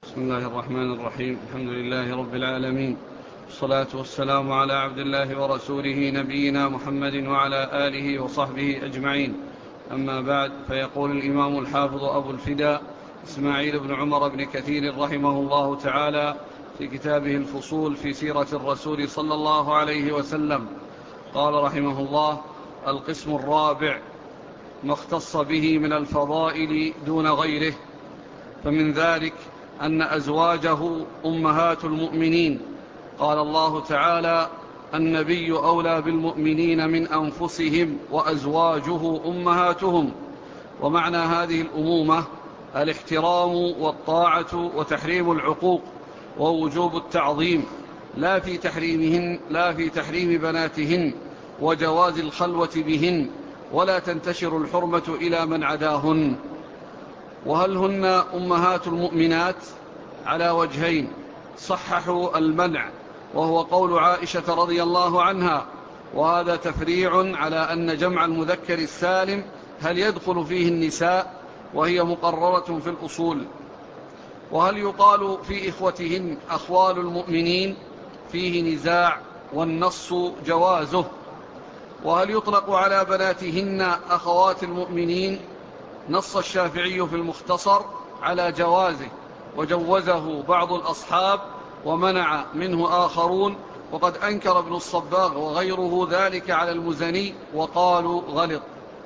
بسم الله الرحمن الرحيم. الحمد لله رب العالمين، والصلاة والسلام على عبد الله ورسوله نبينا محمد وعلى آله وصحبه أجمعين. أما بعد، فيقول الإمام الحافظ أبو الفداء إسماعيل بن عمر بن كثير رحمه الله تعالى في كتابه الفصول في سيرة الرسول صلى الله عليه وسلم، قال رحمه الله: القسم الرابع ما اختص به من الفضائل دون غيره. فمن ذلك أن أزواجه أمهات المؤمنين، قال الله تعالى: النبي أولى بالمؤمنين من أنفسهم وأزواجه أمهاتهم. ومعنى هذه الأمومة الاحترام والطاعة وتحريم العقوق ووجوب التعظيم، لا في تحريم بناتهن وجواز الخلوة بهن، ولا تنتشر الحرمة إلى من عداهن. وهل هن أمهات المؤمنات؟ على وجهين: صححوا المنع وهو قول عائشة رضي الله عنها، وهذا تفريع على أن جمع المذكر السالم هل يدخل فيه النساء، وهي مقررة في الأصول. وهل يقال في إخوتهن أخوال المؤمنين؟ فيه نزاع، والنص جوازه. وهل يطلق على بناتهن أخوات المؤمنين؟ نص الشافعي في المختصر على جوازه، وجوزه بعض الأصحاب ومنع منه آخرون، وقد أنكر ابن الصباغ وغيره ذلك على المزني وقالوا غلط.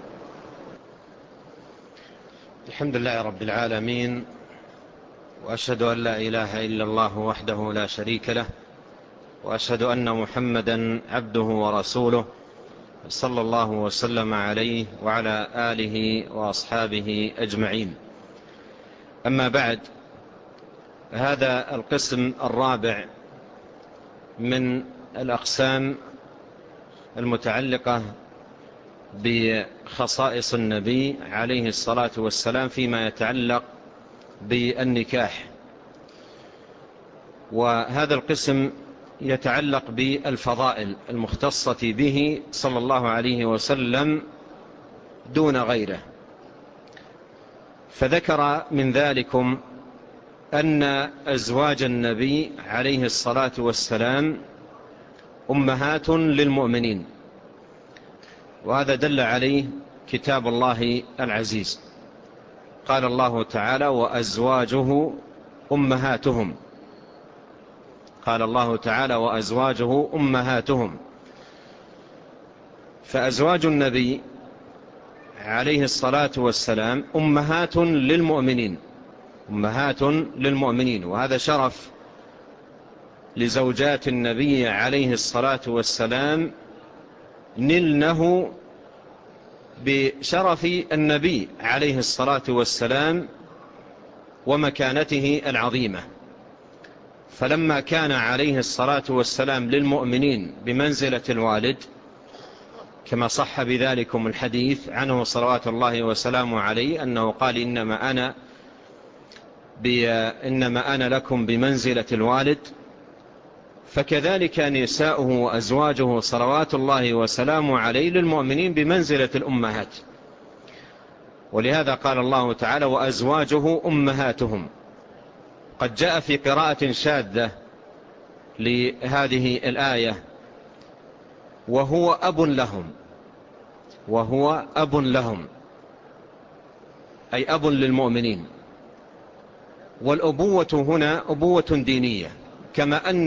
الحمد لله رب العالمين، وأشهد أن لا إله إلا الله وحده لا شريك له، وأشهد أن محمدا عبده ورسوله، صلى الله وسلم عليه وعلى آله وأصحابه أجمعين. أما بعد، هذا القسم الرابع من الأقسام المتعلقة بخصائص النبي عليه الصلاة والسلام فيما يتعلق بالنكاح. وهذا القسم يتعلق بالفضائل المختصة به صلى الله عليه وسلم دون غيره. فذكر من ذلكم أن أزواج النبي عليه الصلاة والسلام أمهات للمؤمنين، وهذا دل عليه كتاب الله العزيز. قال الله تعالى: وأزواجه أمهاتهم. قال الله تعالى: وأزواجه أمهاتهم. فأزواج النبي عليه الصلاة والسلام أمهات للمؤمنين، أمهات للمؤمنين، وهذا شرف لزوجات النبي عليه الصلاة والسلام نلنه بشرف النبي عليه الصلاة والسلام ومكانته العظيمة. فلما كان عليه الصلاة والسلام للمؤمنين بمنزلة الوالد، كما صح بذلكم الحديث عنه صلوات الله وسلامه عليه أنه قال: إنما أنا لكم بمنزلة الوالد، فكذلك نساؤه وأزواجه صلوات الله وسلامه عليه للمؤمنين بمنزلة الأمهات. ولهذا قال الله تعالى: وأزواجه أمهاتهم. قد جاء في قراءة شاذة لهذه الآية: وهو أب لهم، وهو أب لهم، أي أب للمؤمنين. والأبوة هنا أبوة دينية، كما أن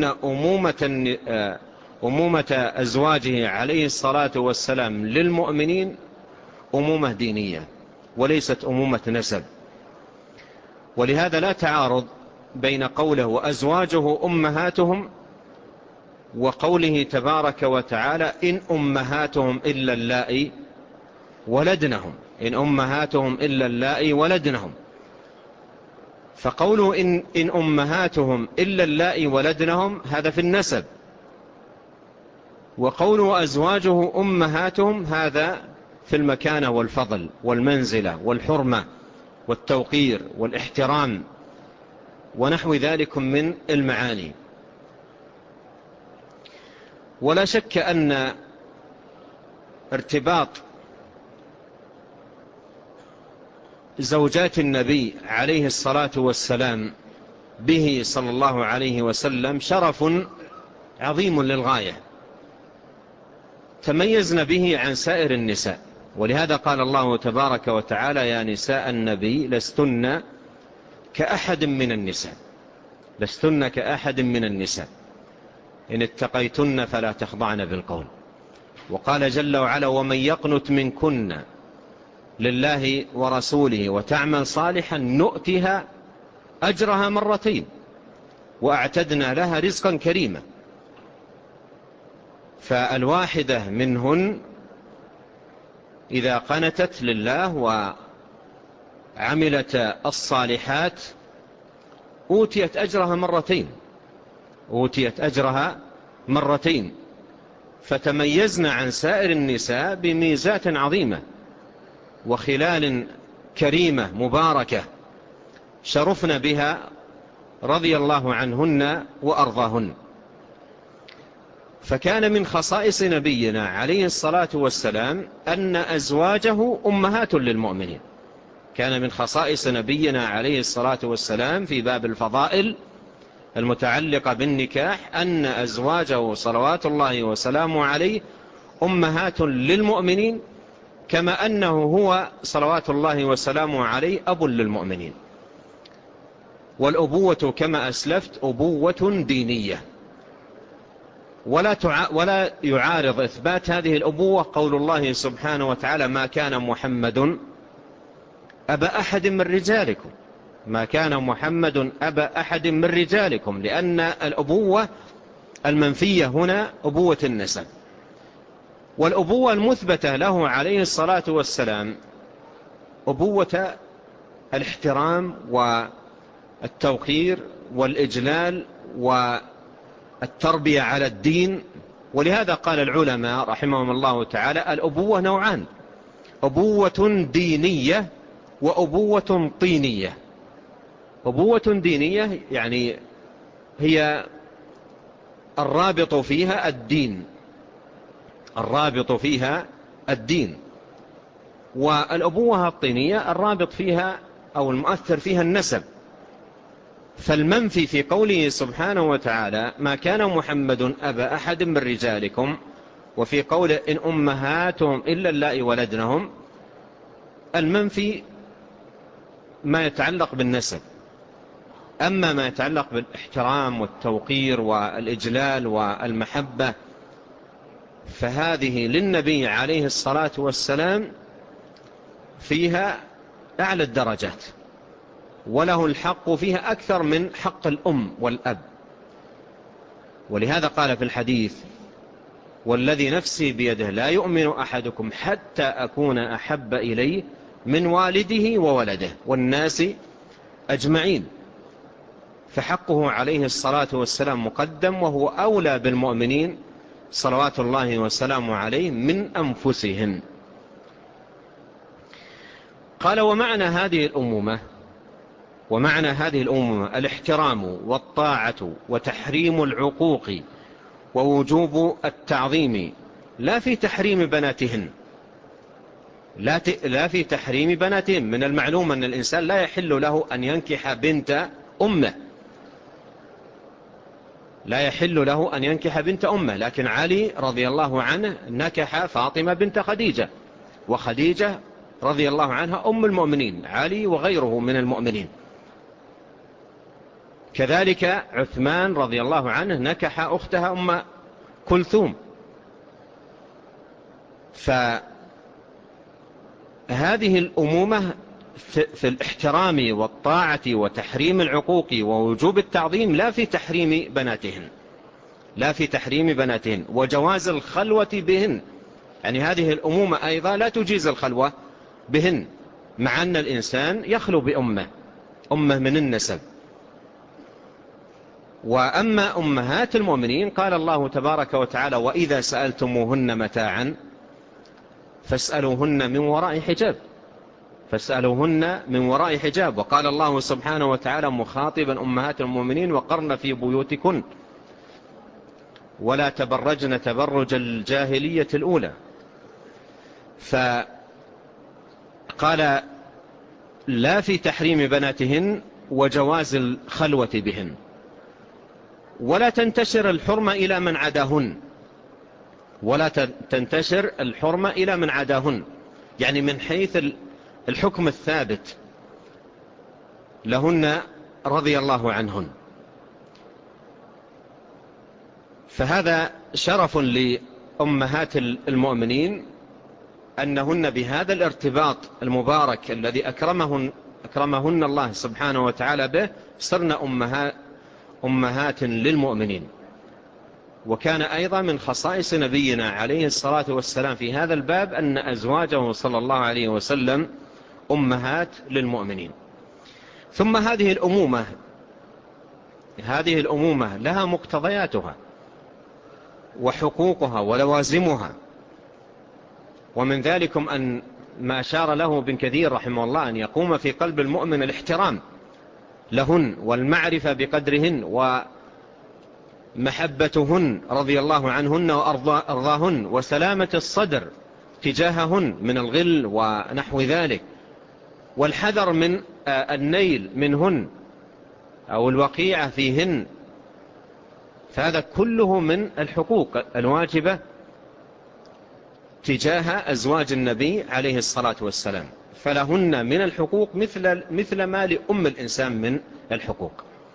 أمومة أزواجه عليه الصلاة والسلام للمؤمنين أمومة دينية وليست أمومة نسب. ولهذا لا تعارض بين قوله وأزواجه أمهاتهم وقوله تبارك وتعالى: إن أمهاتهم إلا اللائي ولدنهم. إن أمهاتهم إلا اللائي ولدنهم. فقوله إن أمهاتهم إلا اللائي ولدنهم هذا في النسب، وقوله أزواجه أمهاتهم هذا في المكانة والفضل والمنزلة والحرمة والتوقير والاحترام ونحو ذلك من المعاني. ولا شك أن ارتباط زوجات النبي عليه الصلاة والسلام به صلى الله عليه وسلم شرف عظيم للغاية، تميزن به عن سائر النساء. ولهذا قال الله تبارك وتعالى: يا نساء النبي لستن كأحد من النساء، لستن كأحد من النساء إن اتقيتن فلا تخضعن بالقول. وقال جل وعلا: ومن يقنت منكن لله ورسوله وتعمل صالحا نؤتها أجرها مرتين وأعتدنا لها رزقا كريما. فالواحدة منهن إذا قنتت لله وعملت الصالحات أوتيت أجرها مرتين، أوتيت أجرها مرتين. فتميزنا عن سائر النساء بميزات عظيمة وخلال كريمة مباركة شرفنا بها رضي الله عنهن وأرضاهن. فكان من خصائص نبينا عليه الصلاة والسلام أن أزواجه أمهات للمؤمنين. كان من خصائص نبينا عليه الصلاة والسلام في باب الفضائل المتعلقة بالنكاح أن أزواجه صلوات الله وسلامه عليه أمهات للمؤمنين، كما أنه هو صلوات الله وسلامه عليه أب للمؤمنين. والأبوة كما أسلفت أبوة دينية، ولا يعارض إثبات هذه الأبوة قول الله سبحانه وتعالى: ما كان محمد أبا أحد من رجالكم، ما كان محمد أبا أحد من رجالكم، لأن الأبوة المنفية هنا أبوة النسب. والأبوة المثبتة له عليه الصلاة والسلام أبوة الاحترام والتوقير والإجلال والتربية على الدين. ولهذا قال العلماء رحمهم الله تعالى: الأبوة نوعان: أبوة دينية وأبوة طينية. أبوة دينية يعني هي الرابط فيها الدين، الرابط فيها الدين. والأبوة الطينية الرابط فيها أو المؤثر فيها النسب. فالمنفي في قوله سبحانه وتعالى: ما كان محمد أبا أحد من رجالكم، وفي قوله: إن أمهاتهم إلا اللائي ولدنهم، المنفي ما يتعلق بالنسب. أما ما يتعلق بالاحترام والتوقير والإجلال والمحبة فهذه للنبي عليه الصلاة والسلام فيها أعلى الدرجات، وله الحق فيها أكثر من حق الأم والأب. ولهذا قال في الحديث: والذي نفسي بيده لا يؤمن أحدكم حتى أكون أحب إليه من والده وولده والناس أجمعين. فحقه عليه الصلاة والسلام مقدم، وهو أولى بالمؤمنين صلوات الله وسلامه عليه من أنفسهم. قال: ومعنى هذه الأمومة الاحترام والطاعة وتحريم العقوق ووجوب التعظيم، لا في تحريم بناتهن، لا في تحريم بناتهن. من المعلوم أن الإنسان لا يحل له أن ينكح بنت أمه، لا يحل له أن ينكح بنت أمه. لكن علي رضي الله عنه نكح فاطمة بنت خديجة، وخديجة رضي الله عنها أم المؤمنين، علي وغيره من المؤمنين. كذلك عثمان رضي الله عنه نكح أختها أم كلثوم. فهذه الأمومة في الاحترام والطاعة وتحريم العقوق ووجوب التعظيم لا في تحريم بناتهن، لا في تحريم بناتهن وجواز الخلوة بهن. يعني هذه الأمومة أيضا لا تجيز الخلوة بهن، مع أن الإنسان يخلو بأمه، أمه من النسب. وأما أمهات المؤمنين قال الله تبارك وتعالى: وإذا سألتموهن متاعا فاسألوهن من وراء حجاب، فاسألوهن من وراء حجاب. وقال الله سبحانه وتعالى مخاطبا أمهات المؤمنين: وقرن في بيوتكن ولا تبرجن تبرج الجاهلية الأولى. فقال: لا في تحريم بناتهن وجواز الخلوة بهن، ولا تنتشر الحرمة إلى من عداهن، ولا تنتشر الحرمة إلى من عداهن، يعني من حيث الحكم الثابت لهن رضي الله عنهن. فهذا شرف لأمهات المؤمنين أنهن بهذا الارتباط المبارك الذي أكرمهن الله سبحانه وتعالى به صرن أمهات للمؤمنين. وكان أيضا من خصائص نبينا عليه الصلاة والسلام في هذا الباب أن أزواجه صلى الله عليه وسلم أمهات للمؤمنين. ثم هذه الأمومة لها مقتضياتها وحقوقها ولوازمها، ومن ذلكم أن ما أشار له ابن كثير رحمه الله أن يقوم في قلب المؤمن الاحترام لهن والمعرفة بقدرهن ومحبتهن رضي الله عنهن وأرضاهن، وسلامة الصدر تجاههن من الغل ونحو ذلك، والحذر من النيل منهن أو الوقيعة فيهن. فهذا كله من الحقوق الواجبة تجاه أزواج النبي عليه الصلاة والسلام، فلهن من الحقوق مثل ما لأم الإنسان من الحقوق.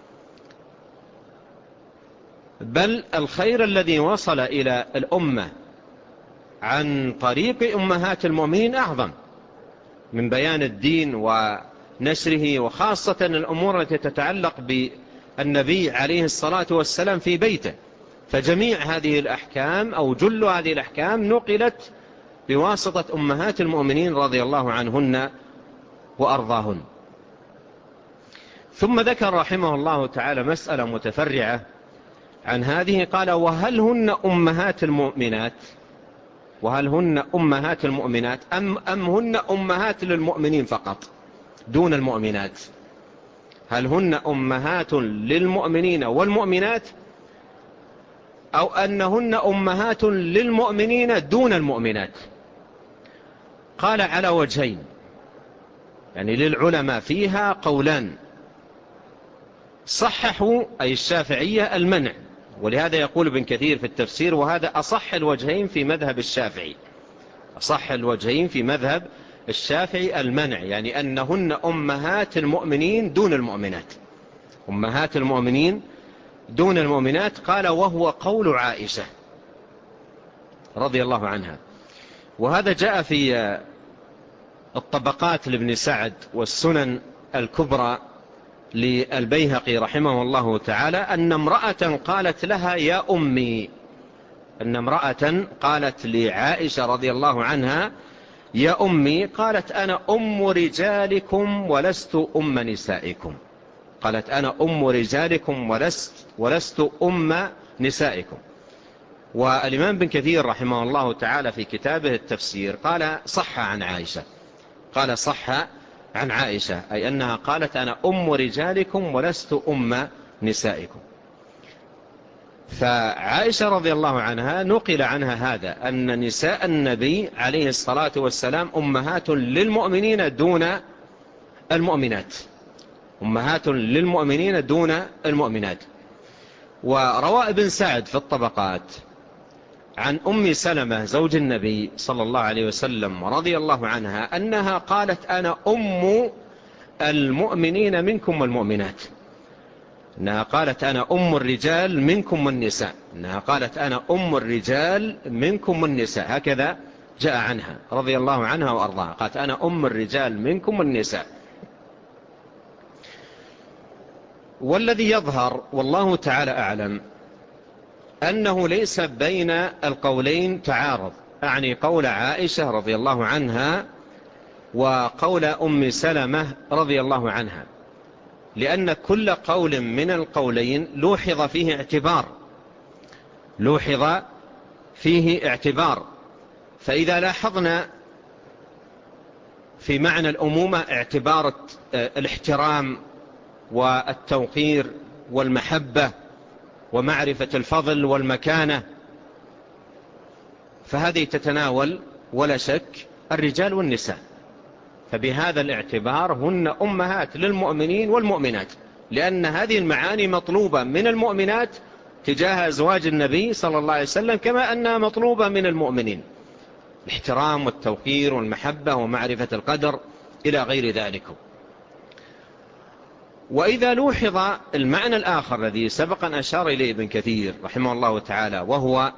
بل الخير الذي وصل إلى الأمة عن طريق أمهات المؤمنين أعظم من بيان الدين ونشره، وخاصة الأمور التي تتعلق بالنبي عليه الصلاة والسلام في بيته. فجميع هذه الأحكام أو جل هذه الأحكام نقلت بواسطة أمهات المؤمنين رضي الله عنهن وأرضاهن. ثم ذكر رحمه الله تعالى مسألة متفرعة عن هذه، قال: وهل هن أمهات المؤمنات؟ وهل هن أمهات المؤمنات أم هن أمهات للمؤمنين فقط دون المؤمنات؟ هل هن أمهات للمؤمنين والمؤمنات، أو أنهن أمهات للمؤمنين دون المؤمنات؟ قال: على وجهين، يعني للعلماء فيها قولان. صححوا أي الشافعية المنع، ولهذا يقول ابن كثير في التفسير: وهذا أصح الوجهين في مذهب الشافعي. أصح الوجهين في مذهب الشافعي المنع، يعني أنهن أمهات المؤمنين دون المؤمنات، أمهات المؤمنين دون المؤمنات. قال: وهو قول عائشة رضي الله عنها. وهذا جاء في الطبقات لابن سعد والسنن الكبرى للبيهقي رحمه الله تعالى أن امرأة قالت لها: يا أمي. أن امرأة قالت لعائشة رضي الله عنها: يا أمي. قالت: أنا أم رجالكم ولست أم نسائكم. قالت: أنا أم رجالكم ولست أم نسائكم. والإمام بن كثير رحمه الله تعالى في كتابه التفسير قال: صح عن عائشة. قال: صح عن عائشة، أي أنها قالت: أنا أم رجالكم ولست أم نسائكم. فعائشة رضي الله عنها نقل عنها هذا، أن نساء النبي عليه الصلاة والسلام أمهات للمؤمنين دون المؤمنات، أمهات للمؤمنين دون المؤمنات. وروى ابن سعد في الطبقات عن أم سلمة زوج النبي صلى الله عليه وسلم رضي الله عنها أنها قالت: أنا أم المؤمنين منكم والمؤمنات. أنها قالت: أنا أم الرجال منكم والنساء. أنها قالت: أنا أم الرجال منكم والنساء، هكذا جاء عنها رضي الله عنها وأرضاها، قالت: أنا أم الرجال منكم والنساء. والذي يظهر والله تعالى أعلم أنه ليس بين القولين تعارض، أعني قول عائشة رضي الله عنها وقول أم سلمة رضي الله عنها، لأن كل قول من القولين لوحظ فيه اعتبار. فإذا لاحظنا في معنى الأمومة اعتبار الاحترام والتوقير والمحبة ومعرفة الفضل والمكانة، فهذه تتناول ولا شك الرجال والنساء. فبهذا الاعتبار هن أمهات للمؤمنين والمؤمنات، لأن هذه المعاني مطلوبة من المؤمنات تجاه أزواج النبي صلى الله عليه وسلم كما أنها مطلوبة من المؤمنين، الاحترام والتوقير والمحبة ومعرفة القدر إلى غير ذلك. وإذا لوحظ المعنى الآخر الذي سبق أن أشار إليه ابن كثير رحمه الله تعالى، وهو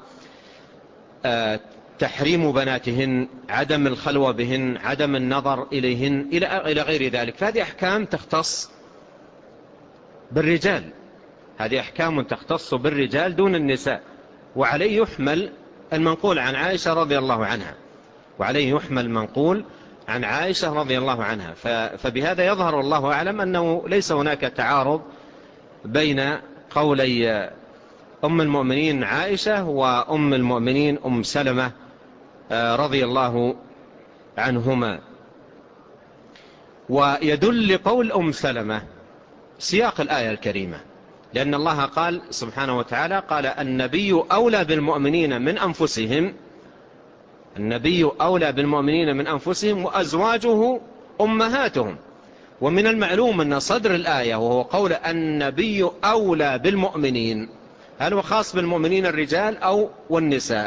تحريم بناتهن، عدم الخلوة بهن، عدم النظر إليهن إلى غير ذلك، فهذه أحكام تختص بالرجال، هذه أحكام تختص بالرجال دون النساء، وعليه يحمل المنقول عن عائشة رضي الله عنها، وعليه يحمل المنقول عن عائشة رضي الله عنها. فبهذا يظهر الله أعلم أنه ليس هناك تعارض بين قولي أم المؤمنين عائشة وأم المؤمنين أم سلمة رضي الله عنهما. ويدل لقول أم سلمة سياق الآية الكريمة، لأن الله قال سبحانه وتعالى قال النبي أولى بالمؤمنين من أنفسهم، النبي أولى بالمؤمنين من أنفسهم وأزواجه أمهاتهم. ومن المعلوم أن صدر الآية وهو قول النبي أولى بالمؤمنين، هل هو خاص بالمؤمنين الرجال أو والنساء؟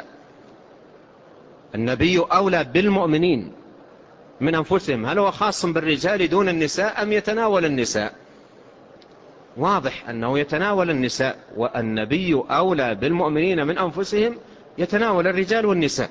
النبي أولى بالمؤمنين من أنفسهم، هل هو خاص بالرجال دون النساء أم يتناول النساء؟ واضح أنه يتناول النساء، والنبي أولى بالمؤمنين من أنفسهم يتناول الرجال والنساء.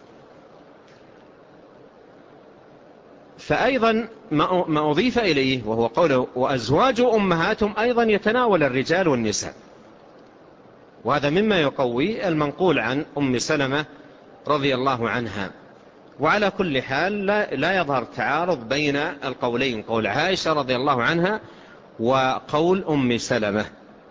فأيضا ما أضيف إليه وهو قوله وأزواج أمهاتهم أيضا يتناول الرجال والنساء، وهذا مما يقوي المنقول عن أم سلمة رضي الله عنها. وعلى كل حال لا يظهر تعارض بين القولين، قول عائشة رضي الله عنها وقول أم سلمة.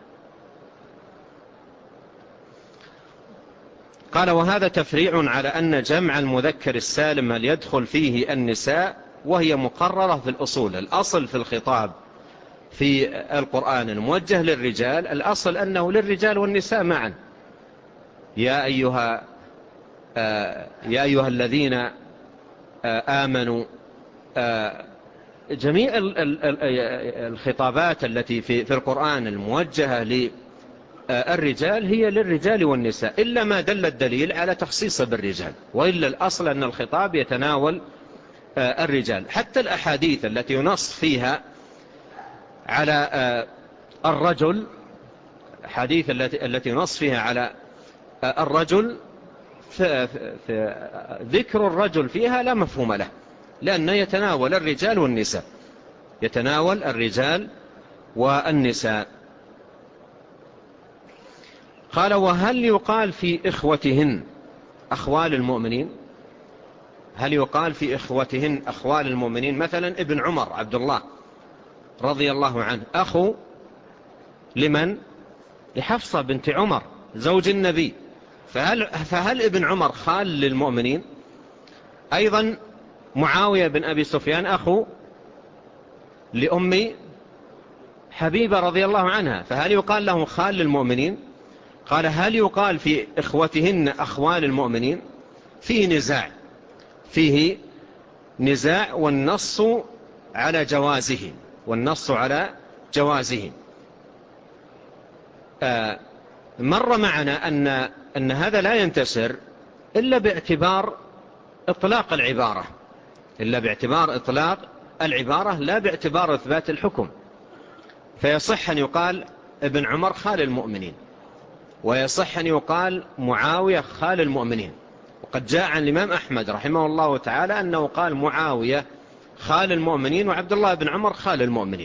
قال وهذا تفريع على أن جمع المذكر السالم هل يدخل فيه النساء، وهي مقررة في الأصول. الأصل في الخطاب في القرآن الموجه للرجال الأصل أنه للرجال والنساء معا. يا أيها الذين آمنوا، جميع الخطابات التي في القرآن الموجهة للرجال هي للرجال والنساء، إلا ما دل الدليل على تخصيص بالرجال، وإلا الأصل أن الخطاب يتناول الرجال. حتى الأحاديث التي ينص فيها على الرجل، حديث التي ينص فيها على الرجل في ذكر الرجل فيها لا مفهوم له، لأنه يتناول الرجال والنساء، يتناول الرجال والنساء. قال وهل يقال في إخوتهن أخوال المؤمنين؟ هل يقال في إخوتهن أخوال المؤمنين؟ مثلا ابن عمر عبد الله رضي الله عنه أخو لمن؟ لحفصة بنت عمر زوج النبي، فهل ابن عمر خال للمؤمنين؟ أيضا معاوية بن أبي سفيان أخو لأم حبيبة رضي الله عنها، فهل يقال له خال للمؤمنين؟ قال هل يقال في إخوتهن أخوال المؤمنين؟ فيه نزاع والنص على جوازه. مر معنا أن هذا لا ينتشر إلا باعتبار إطلاق العبارة لا باعتبار إثبات الحكم. فيصح أن يقال ابن عمر خال المؤمنين، ويصح أن يقال معاوية خال المؤمنين. وقد جاء عن الإمام أحمد رحمه الله تعالى أنه قال معاوية خال المؤمنين وعبد الله بن عمر خال المؤمنين.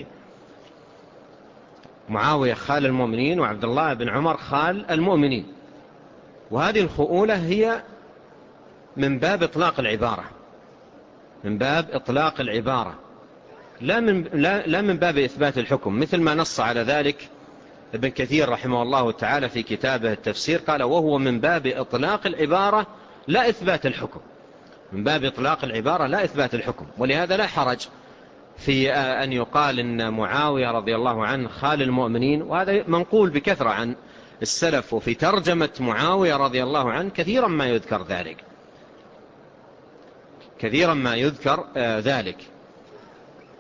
معاوية خال المؤمنين وعبد الله بن عمر خال المؤمنين. وهذه الخؤولة هي من باب إطلاق العبارة، لا من باب إثبات الحكم، مثل ما نص على ذلك ابن كثير رحمه الله تعالى في كتابه التفسير، قال وهو من باب إطلاق العبارة لا إثبات الحكم، من باب إطلاق العبارة لا إثبات الحكم. ولهذا لا حرج في أن يقال إن معاوية رضي الله عنه خال المؤمنين، وهذا منقول بكثرة عن السلف، وفي ترجمة معاوية رضي الله عنه كثيرا ما يذكر ذلك.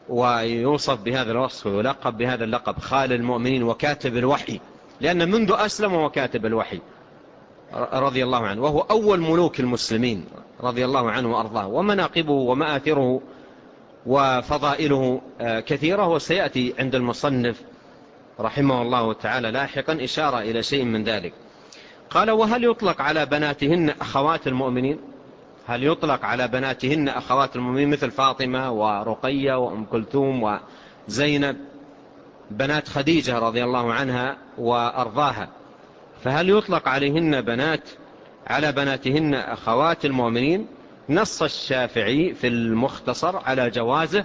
ويوصف بهذا الوصف ويلقب بهذا اللقب خال المؤمنين وكاتب الوحي، لأن منذ أسلم هو كاتب الوحي رضي الله عنه، وهو أول ملوك المسلمين رضي الله عنه وأرضاه. ومناقبه ومآثره وفضائله كثيرة، وسيأتي عند المصنف رحمه الله تعالى لاحقا إشارة إلى شيء من ذلك. قال: وهل يطلق على بناتهن أخوات المؤمنين؟ هل يطلق على بناتهن أخوات المؤمنين مثل فاطمة ورقية وأم كلثوم وزينب بنات خديجة رضي الله عنها وأرضاها، فهل يطلق عليهن بنات على بناتهن أخوات المؤمنين؟ نص الشافعي في المختصر على جوازه،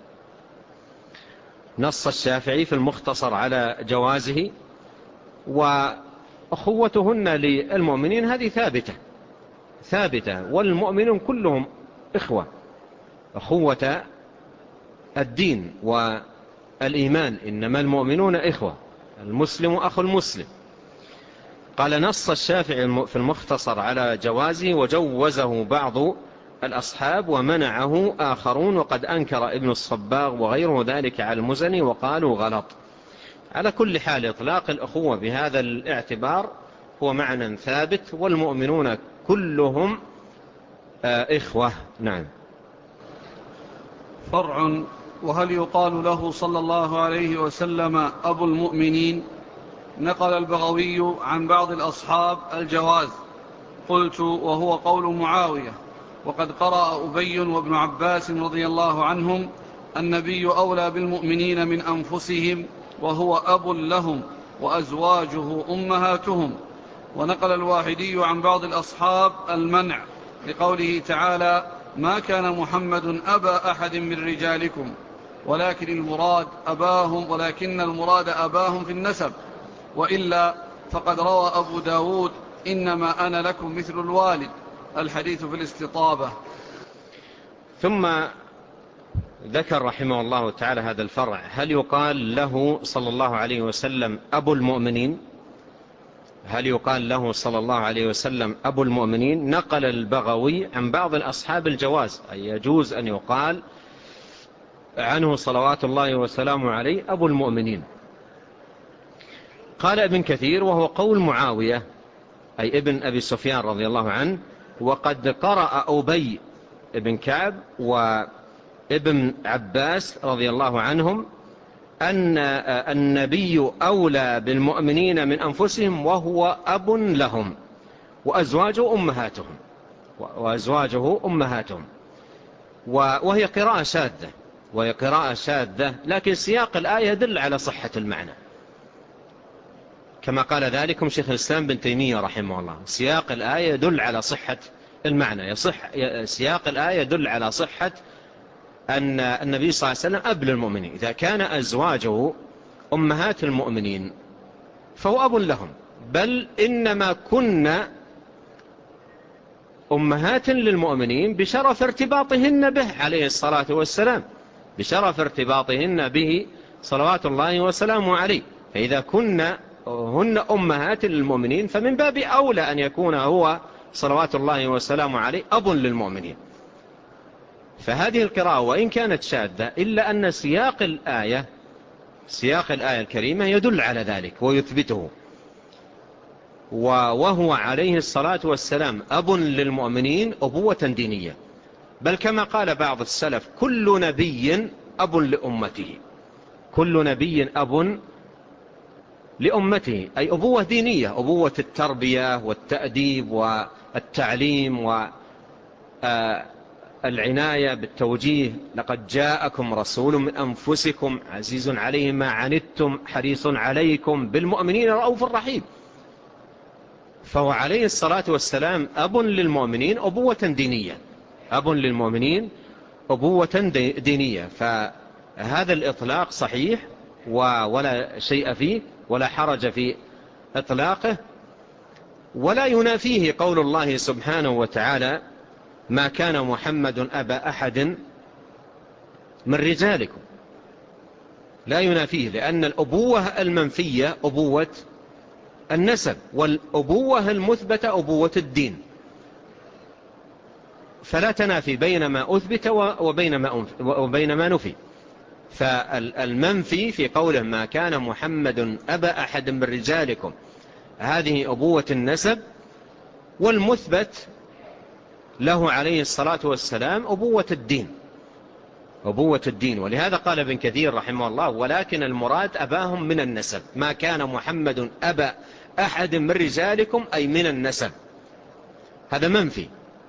نص الشافعي في المختصر على جوازه، وأخوتهن للمؤمنين هذه ثابتة، والمؤمنون كلهم إخوة، أخوة الدين والإيمان، إنما المؤمنون إخوة، المسلم أخو المسلم. قال: نص الشافعي في المختصر على جوازه، وجوزه بعض الأصحاب ومنعه آخرون، وقد أنكر ابن الصباغ وغيره ذلك على المزني وقالوا غلط. على كل حال إطلاق الأخوة بهذا الاعتبار هو معنى ثابت، والمؤمنون كلهم إخوة. نعم. فرع: وهل يقال له صلى الله عليه وسلم أبو المؤمنين؟ نقل البغوي عن بعض الأصحاب الجواز. قلت: وهو قول معاوية، وقد قرأ أبي وابن عباس رضي الله عنهم: النبي أولى بالمؤمنين من أنفسهم وهو أب لهم وأزواجه أمهاتهم. ونقل الواحدي عن بعض الأصحاب المنع لقوله تعالى: ما كان محمد أبا أحد من رجالكم ولكن المراد أباهم في النسب، وإلا فقد روى أبو داود: إنما أنا لكم مثل الوالد، الحديث في الاستطابة. ثم ذكر رحمه الله تعالى هذا الفرع: هل يقال له صلى الله عليه وسلم أبو المؤمنين؟ هل يقال له صلى الله عليه وسلم أبو المؤمنين؟ نقل البغوي عن بعض الأصحاب الجواز، أي يجوز أن يقال عنه صلوات الله وسلامه عليه أبو المؤمنين. قال ابن كثير: وهو قول معاوية أي ابن أبي سفيان رضي الله عنه، وقد قرأ أبي ابن كعب وابن عباس رضي الله عنهم أن النبي أولى بالمؤمنين من أنفسهم وهو أب لهم وأزواجه أمهاتهم. وهي قراءة شاذة، لكن سياق الآية يدل على صحة المعنى، كما قال ذلكم شيخ الإسلام بن تيمية رحمه الله. سياق الآية يدل على صحة المعنى، سياق الآية يدل على صحة أن النبي صلى الله عليه وسلم أب للمؤمنين. إذا كان أزواجه أمهات المؤمنين فهو أب لهم، بل إنما كنا أمهات للمؤمنين بشرف ارتباطهن به عليه الصلاة والسلام، بشرف ارتباطهن به صلوات الله وسلامه عليه. فإذا كنا هن أمهات للمؤمنين فمن باب أولى أن يكون هو صلوات الله وسلامه عليه أب للمؤمنين. فهذه القراءة وإن كانت شاذة إلا أن سياق الآية الكريمة يدل على ذلك ويثبته. وهو عليه الصلاة والسلام أب للمؤمنين أبوة دينية، بل كما قال بعض السلف: كل نبي أب لأمته، كل نبي أب لأمته، أي أبوة دينية، أبوة التربية والتأديب والتعليم والعناية بالتوجيه. لقد جاءكم رسول من أنفسكم عزيز عليه ما عنتم حريص عليكم بالمؤمنين رؤوف رحيم. فهو عليه الصلاة والسلام أب للمؤمنين أبوة دينية، أب للمؤمنين أبوة دينية. فهذا الإطلاق صحيح ولا شيء فيه ولا حرج في إطلاقه، ولا ينافيه قول الله سبحانه وتعالى: ما كان محمد أبا أحد من رجالكم. لا ينافيه، لأن الأبوة المنفية أبوة النسب، والأبوة المثبتة أبوة الدين، فلا تنافي بين ما أثبت وبين ما نفي. فالمنفي في قوله ما كان محمد أبا أحد من رجالكم هذه أبوة النسب، والمثبت له عليه الصلاة والسلام أبوة الدين، أبوة الدين. ولهذا قال ابن كثير رحمه الله ولكن المراد أباهم من النسب، ما كان محمد أبا أحد من رجالكم أي من النسب، هذا منفي.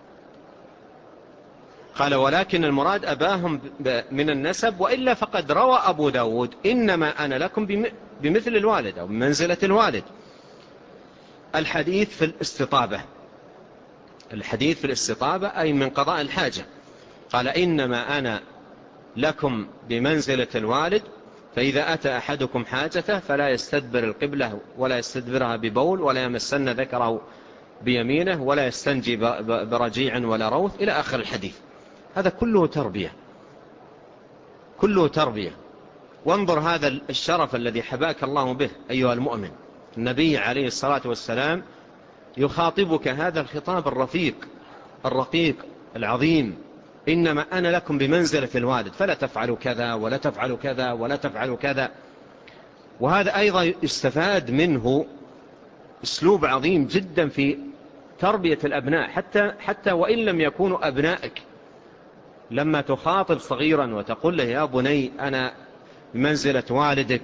قال ولكن المراد أباهم من النسب، وإلا فقد روى أبو داود إنما أنا لكم بمثل الوالد أو بمنزلة الوالد. الحديث في الاستطابة، الحديث في الاستطابة أي من قضاء الحاجة. قال إنما أنا لكم بمنزلة الوالد، فإذا أتى أحدكم حاجته فلا يستدبر القبلة ولا يستدبرها ببول ولا يمسن ذكره بيمينه ولا يستنجي برجيع ولا روث إلى آخر الحديث. هذا كله تربية، كله تربية. وانظر هذا الشرف الذي حباك الله به أيها المؤمن، النبي عليه الصلاة والسلام يخاطبك هذا الخطاب الرفيق الرقيق العظيم، إنما أنا لكم بمنزلة الوالد فلا تفعلوا كذا ولا تفعلوا كذا ولا تفعلوا كذا. وهذا أيضا يستفاد منه أسلوب عظيم جدا في تربية الأبناء، حتى وإن لم يكونوا أبنائك، لما تخاطب صغيرا وتقول له يا بني أنا بمنزلة والدك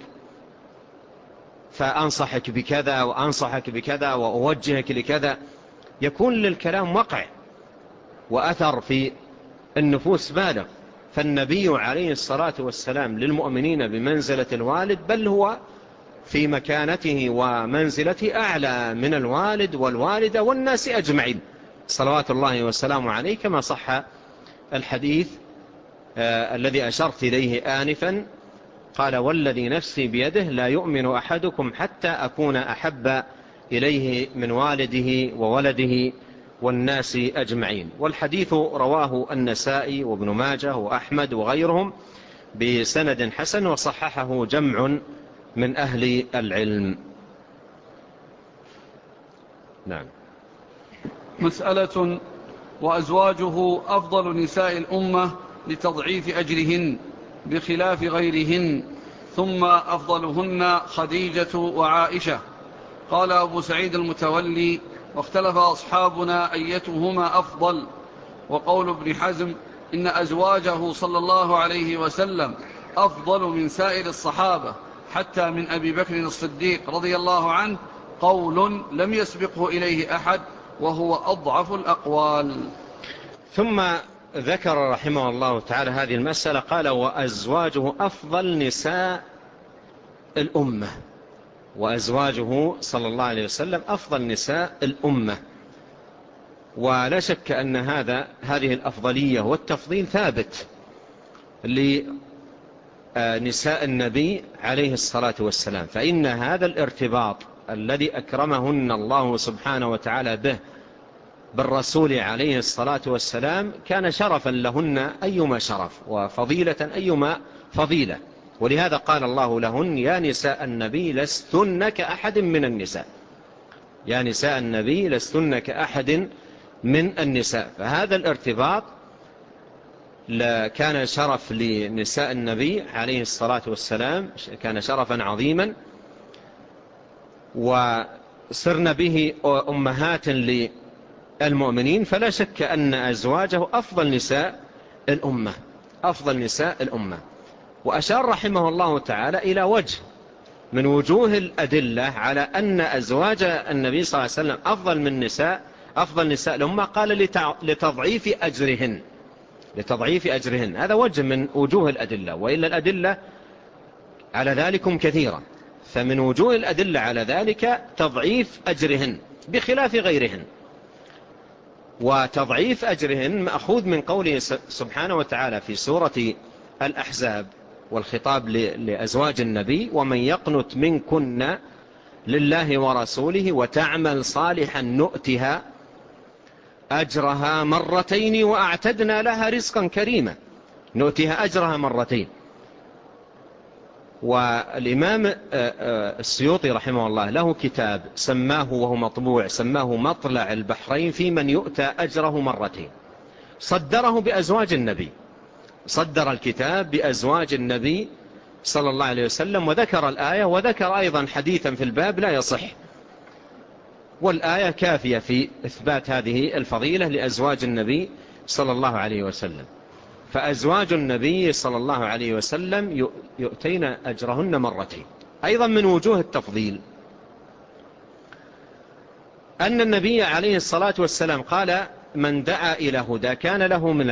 فأنصحك بكذا وأنصحك بكذا وأوجهك لكذا، يكون للكلام وقع وأثر في النفوس بالغ. فالنبي عليه الصلاة والسلام للمؤمنين بمنزلة الوالد، بل هو في مكانته ومنزلته أعلى من الوالد والوالدة والناس أجمعين صلوات الله والسلام عليه، كما صح الحديث الذي أشرت إليه آنفا، قال والذي نفسي بيده لا يؤمن أحدكم حتى أكون أحب إليه من والده وولده والناس أجمعين. والحديث رواه النسائي وابن ماجه وأحمد وغيرهم بسند حسن، وصححه جمع من أهل العلم. نعم. مسألة: وأزواجه أفضل نساء الأمة لتضعيف أجرهن بخلاف غيرهن، ثم أفضلهن خديجة وعائشة. قال أبو سعيد المتولي: واختلف أصحابنا أيتهما أفضل. وقول ابن حزم إن أزواجه صلى الله عليه وسلم أفضل من سائر الصحابة حتى من أبي بكر الصديق رضي الله عنه قول لم يسبقه إليه أحد، وهو أضعف الأقوال. ثم ذكر رحمه الله تعالى هذه المسألة، قال وأزواجه أفضل نساء الأمة، وأزواجه صلى الله عليه وسلم أفضل نساء الأمة. ولا شك أن هذه الأفضلية والتفضيل ثابت لنساء النبي عليه الصلاة والسلام، فإن هذا الارتباط الذي أكرمهن الله سبحانه وتعالى به بالرسول عليه الصلاة والسلام كان شرفا لهن أيما شرف، وفضيلة أيما فضيلة. ولهذا قال الله لهن يا نساء النبي لستن كأحد من النساء، يا نساء النبي لستن كأحد من النساء. فهذا الارتباط كان شرف لنساء النبي عليه الصلاة والسلام، كان شرفا عظيما، وصرن به أمهات للمؤمنين. فلا شك أن أزواجه أفضل نساء الأمة، أفضل نساء الأمة. وأشار رحمه الله تعالى إلى وجه من وجوه الأدلة على أن أزواج النبي صلى الله عليه وسلم أفضل نساء الأمة، قال لتضعيف أجرهن، لتضعيف أجرهن. هذا وجه من وجوه الأدلة، وإلا الأدلة على ذلكم كثيرا. فمن وجوه الأدلة على ذلك تضعيف أجرهن بخلاف غيرهن. وتضعيف أجرهن مأخوذ من قوله سبحانه وتعالى في سورة الأحزاب، والخطاب لأزواج النبي: ومن يقنت منكن لله ورسوله وتعمل صالحا نؤتها أجرها مرتين وأعتدنا لها رزقا كريما. نؤتها أجرها مرتين. والإمام السيوطي رحمه الله له كتاب سماه وهو مطبوع، سماه مطلع البحرين في من يؤتى أجره مرتين، صدره بأزواج النبي صدر الكتاب بأزواج النبي صلى الله عليه وسلم، وذكر الآية وذكر أيضا حديثا في الباب لا يصح، والآية كافية في إثبات هذه الفضيلة لأزواج النبي صلى الله عليه وسلم. فأزواج النبي صلى الله عليه وسلم يؤتين أجرهن مرتين. أيضا من وجوه التفضيل أن النبي عليه الصلاة والسلام قال: من دعا إلى هدى كان له من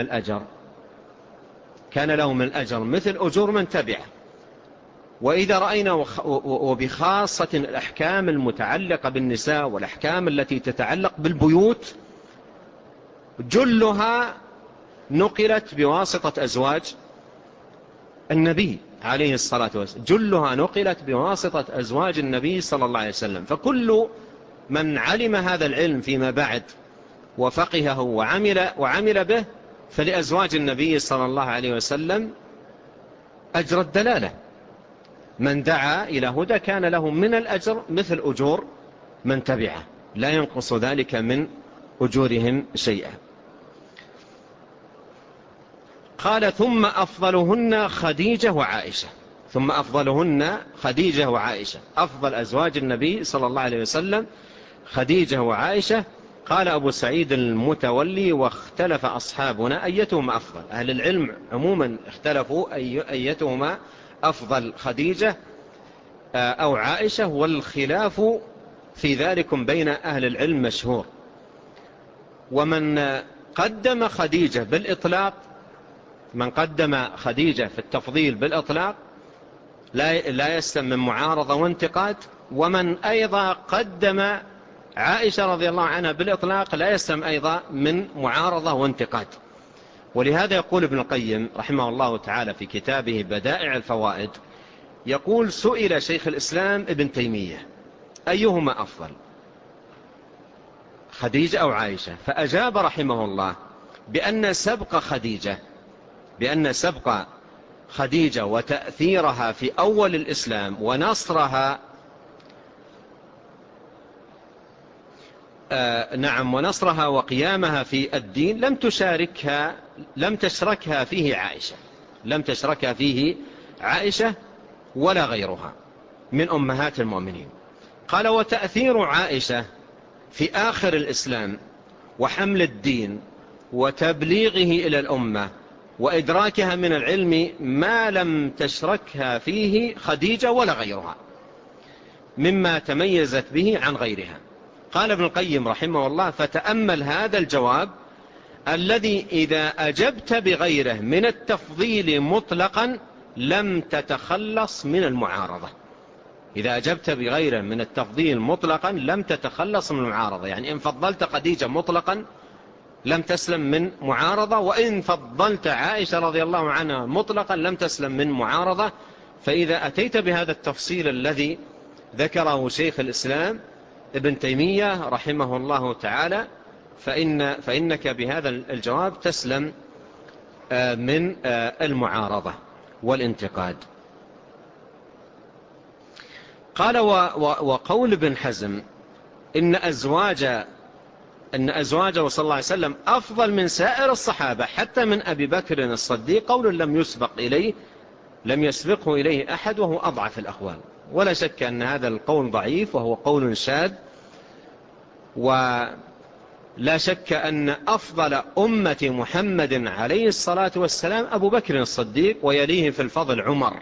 الأجر مثل أجور من تبعه. وإذا رأينا وبخاصة الأحكام المتعلقة بالنساء والأحكام التي تتعلق بالبيوت جلها نقلت بواسطة أزواج النبي عليه الصلاة والسلام، جلها نقلت بواسطة أزواج النبي صلى الله عليه وسلم. فكل من علم هذا العلم فيما بعد وفقهه وعمل به فلأزواج النبي صلى الله عليه وسلم أجر الدلالة. من دعا إلى هدى كان له من الأجر مثل أجور من تبعه، لا ينقص ذلك من أجورهم شيئا. قال: ثم أفضلهن خديجة وعائشة. ثم أفضلهن خديجة وعائشة، أفضل أزواج النبي صلى الله عليه وسلم خديجة وعائشة. قال أبو سعيد المتولي: واختلف أصحابنا أيتهما أفضل. أهل العلم عموما اختلفوا أيتهما أفضل، خديجة أو عائشة، والخلاف في ذلك بين أهل العلم مشهور. ومن قدم خديجة بالإطلاق، من قدم خديجة في التفضيل بالإطلاق لا يسلم من معارضة وانتقاد، ومن أيضا قدم عائشة رضي الله عنها بالإطلاق لا يسلم أيضا من معارضة وانتقاد. ولهذا يقول ابن القيم رحمه الله تعالى في كتابه بدائع الفوائد، يقول: سئل شيخ الإسلام ابن تيمية أيهما أفضل، خديجة أو عائشة؟ فأجاب رحمه الله بأن سبق خديجة وتأثيرها في أول الإسلام ونصرها ونصرها وقيامها في الدين لم تشركها فيه عائشة ولا غيرها من أمهات المؤمنين. قال: وتأثير عائشة في آخر الإسلام وحمل الدين وتبليغه إلى الأمة وإدراكها من العلم ما لم تشركها فيه خديجة ولا غيرها مما تميزت به عن غيرها. قال ابن القيم رحمه الله: فتأمل هذا الجواب الذي إذا أجبت بغيره من التفضيل مطلقا لم تتخلص من المعارضة. إذا أجبت بغيره من التفضيل مطلقا لم تتخلص من المعارضة، يعني إن فضلت خديجة مطلقا لم تسلم من معارضة، وإن فضلت عائشة رضي الله عنها مطلقا لم تسلم من معارضة. فإذا أتيت بهذا التفصيل الذي ذكره شيخ الإسلام ابن تيمية رحمه الله تعالى فإنك بهذا الجواب تسلم من المعارضة والانتقاد. قال: وقول ابن حزم إن أزواجه صلى الله عليه وسلم أفضل من سائر الصحابة حتى من أبي بكر الصديق قول لم يسبقه إليه أحد، وهو أضعف الأقوال. ولا شك أن هذا القول ضعيف وهو قول شاذ. ولا شك أن أفضل أمة محمد عليه الصلاة والسلام أبو بكر الصديق، ويليه في الفضل عمر.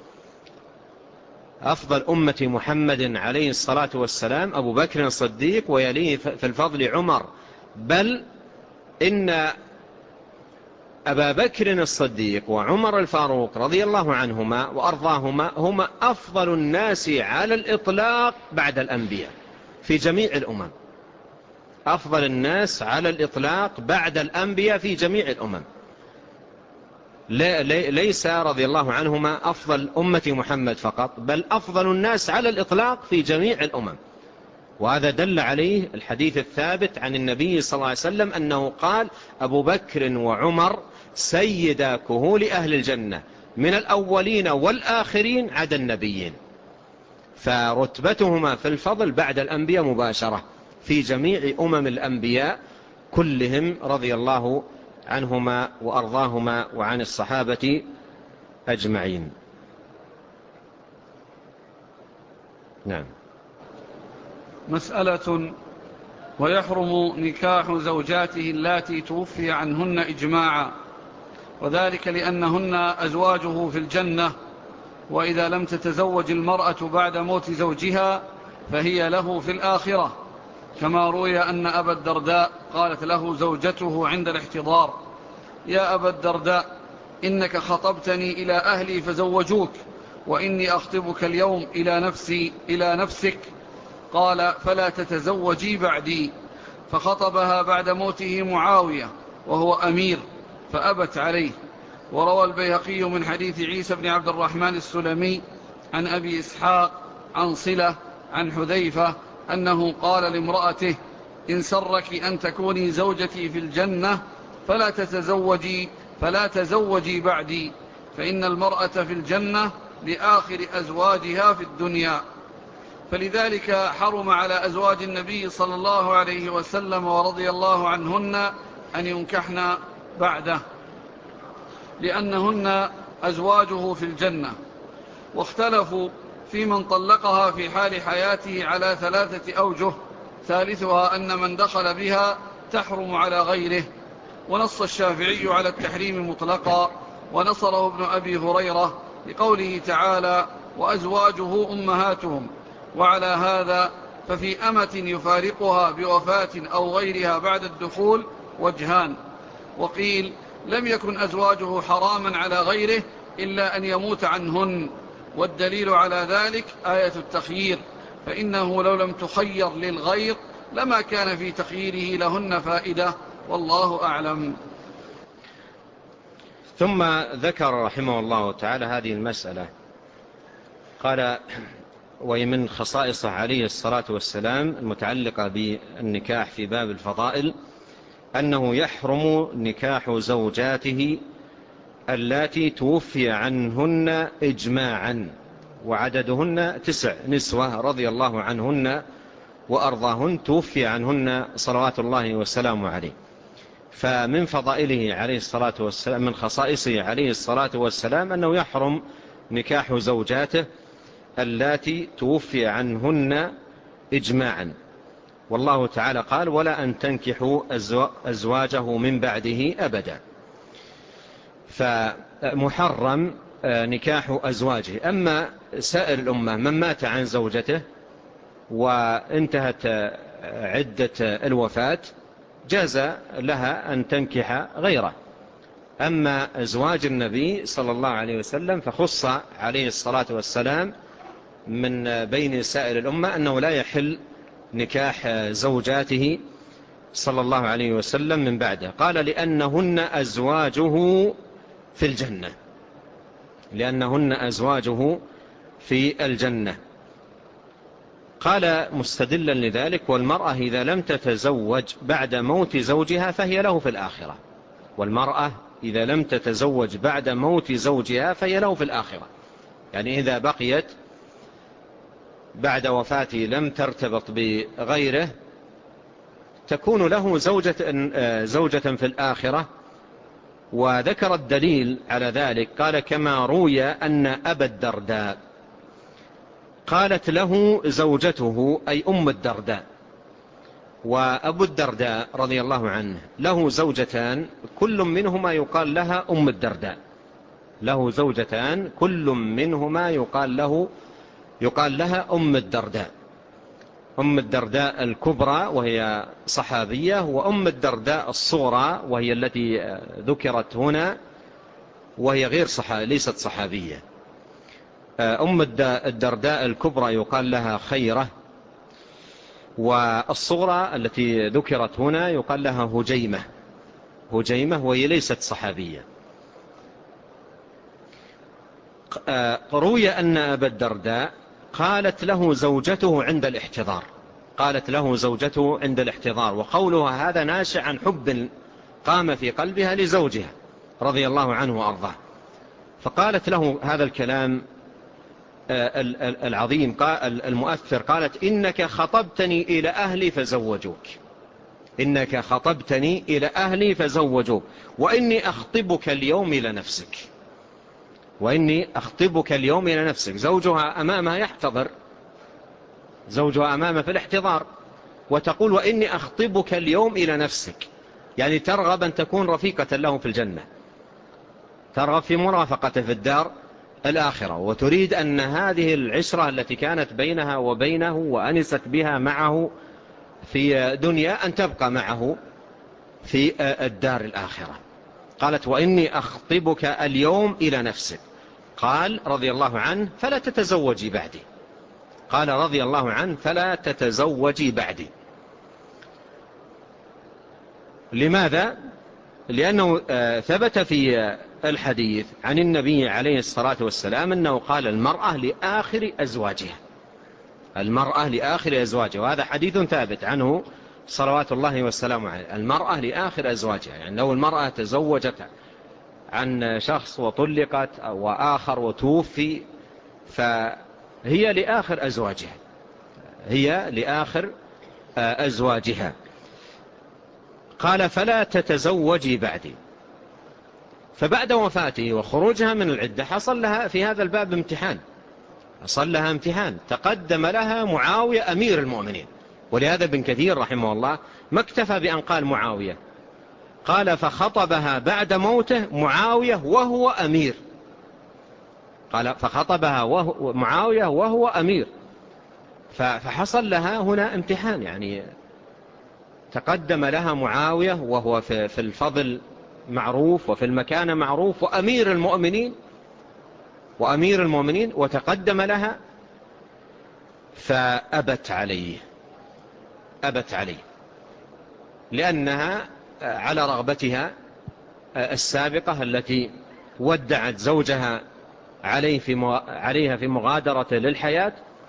أفضل أمة محمد عليه الصلاة والسلام أبو بكر الصديق، ويليه في الفضل عمر. بل إن أبا بكر الصديق وعمر الفاروق رضي الله عنهما وأرضاهما هما أفضل الناس على الإطلاق بعد الأنبياء في جميع الأمم. أفضل الناس على الإطلاق بعد الأنبياء في جميع الأمم. ليس رضي الله عنهما أفضل أمة محمد فقط، بل أفضل الناس على الإطلاق في جميع الأمم. وهذا دل عليه الحديث الثابت عن النبي صلى الله عليه وسلم أنه قال: أبو بكر وعمر سيدا كهول أهل الجنة من الأولين والآخرين عدا النبيين. فرتبتهما في الفضل بعد الأنبياء مباشرة في جميع أمم الأنبياء كلهم رضي الله عنهما وأرضاهما وعن الصحابة أجمعين. نعم. مسألة: ويحرم نكاح زوجاته اللاتي توفي عنهن إجماعا، وذلك لأنهن أزواجه في الجنة، وإذا لم تتزوج المرأة بعد موت زوجها فهي له في الآخرة، كما روي أن أبا الدرداء قالت له زوجته عند الاحتضار: يا أبا الدرداء، إنك خطبتني إلى أهلي فزوجوك، وإني أخطبك اليوم إلى نفسك. قال: فلا تتزوجي بعدي. فخطبها بعد موته معاوية وهو أمير فأبت عليه. وروى البيهقي من حديث عيسى بن عبد الرحمن السلمي عن أبي إسحاق عن صلة عن حذيفة أنه قال لامرأته: إن سرك أن تكوني زوجتي في الجنة فلا تزوجي بعدي، فإن المرأة في الجنة لآخر أزواجها في الدنيا. فلذلك حرم على أزواج النبي صلى الله عليه وسلم ورضي الله عنهن أن ينكحن بعده، لأنهن أزواجه في الجنة. واختلفوا في من طلقها في حال حياته على 3 أوجه، ثالثها أن من دخل بها تحرم على غيره. ونص الشافعي على التحريم مطلقا، ونصره ابن أبي هريرة لقوله تعالى: وأزواجه أمهاتهم. وعلى هذا ففي أمة يفارقها بوفاة أو غيرها بعد الدخول وجهان. وقيل: لم يكن أزواجه حراما على غيره إلا أن يموت عنهن، والدليل على ذلك آية التخيير، فإنه لو لم تخير للغير لما كان في تخييره لهن فائدة، والله أعلم. ثم ذكر رحمه الله تعالى هذه المسألة، قال: ومن خصائصه عليه الصلاة والسلام المتعلقة بالنكاح في باب الفضائل أنه يحرم نكاح زوجاته اللاتي توفي عنهن إجماعا، وعددهن 9 نسوة رضي الله عنهن وأرضاهن توفي عنهن صلوات الله وسلامه عليه. فمن فضائله عليه الصلاة والسلام، من خصائصه عليه الصلاة والسلام، أنه يحرم نكاح زوجاته اللاتي توفي عنهن إجماعا. والله تعالى قال: ولا أن تنكحوا أزواجه من بعده أبدا. فمحرم نكاح أزواجه. أما سائر الأمة من مات عن زوجته وانتهت عدة الوفاة جاز لها أن تنكح غيره. أما أزواج النبي صلى الله عليه وسلم فخص عليه الصلاة والسلام من بين سائر الأمة أنه لا يحل نكاح زوجاته صلى الله عليه وسلم من بعده. قال: لأنهن أزواجه في الجنة، لأنهن أزواجه في الجنة. قال مستدلا لذلك: والمرأة إذا لم تتزوج بعد موت زوجها فهي له في الآخرة. والمرأة إذا لم تتزوج بعد موت زوجها فهي له في الآخرة، يعني إذا بقيت بعد وفاته لم ترتبط بغيره تكون له زوجة في الآخرة. وذكر الدليل على ذلك، قال: كما روي أن أبا الدرداء قالت له زوجته، أي أم الدرداء. وأبو الدرداء رضي الله عنه له زوجتان كل منهما يقال لها أم الدرداء، له زوجتان كل منهما يقال لها أم الدرداء. أم الدرداء الكبرى وهي صحابية، وأم الدرداء الصغرى وهي التي ذكرت هنا وهي ليست صحابية. أم الدرداء الكبرى يقال لها خيرة، والصغرى التي ذكرت هنا يقال لها هجيمة وهي ليست صحابية. روي أن أبا الدرداء قالت له زوجته عند الاحتضار، وقولها هذا ناشئ عن حب قام في قلبها لزوجها رضي الله عنه وأرضاه. فقالت له هذا الكلام العظيم المؤثر، قالت: إنك خطبتني إلى أهلي فزوجوك. إنك خطبتني إلى أهلي فزوجوك وإني أخطبك اليوم إلى نفسك. وإني أخطبك اليوم إلى نفسك. زوجها أمامها يحتضر، زوجها أمامها في الاحتضار، وتقول وإني أخطبك اليوم إلى نفسك، يعني ترغب أن تكون رفيقة له في الجنة، ترغب في مرافقته في الدار الآخرة، وتريد أن هذه العشرة التي كانت بينها وبينه وأنست بها معه في دنيا أن تبقى معه في الدار الآخرة. قالت وإني أخطبك اليوم إلى نفسك. قال رضي الله عنه فلا تتزوجي بعدي. قال رضي الله عنه فلا تتزوجي بعدي. لماذا؟ لأنه ثبت في الحديث عن النبي عليه الصلاة والسلام أنه قال المرأة لآخر أزواجها، المرأة لآخر أزواجها، وهذا حديث ثابت عنه صلوات الله والسلام عليه. المرأة لآخر أزواجها، يعني لو المرأة تزوجت عن شخص وطلقت وآخر وتوفي فهي لآخر أزواجها، هي لآخر أزواجها. قال فلا تتزوجي بعدي. فبعد وفاته وخروجها من العدة حصل لها في هذا الباب امتحان، حصل لها امتحان. تقدم لها معاوية أمير المؤمنين، ولهذا ابن كثير رحمه الله ما اكتفى بأن قال معاوية، قال فخطبها بعد موته معاوية وهو أمير. قال فخطبها معاوية وهو أمير، فحصل لها هنا امتحان، يعني تقدم لها معاوية وهو في الفضل معروف وفي المكانة معروف وأمير المؤمنين وتقدم لها فأبت عليه، أبت عليه لأنها على رغبتها السابقة التي ودعت زوجها عليها في مغادرة للحياة.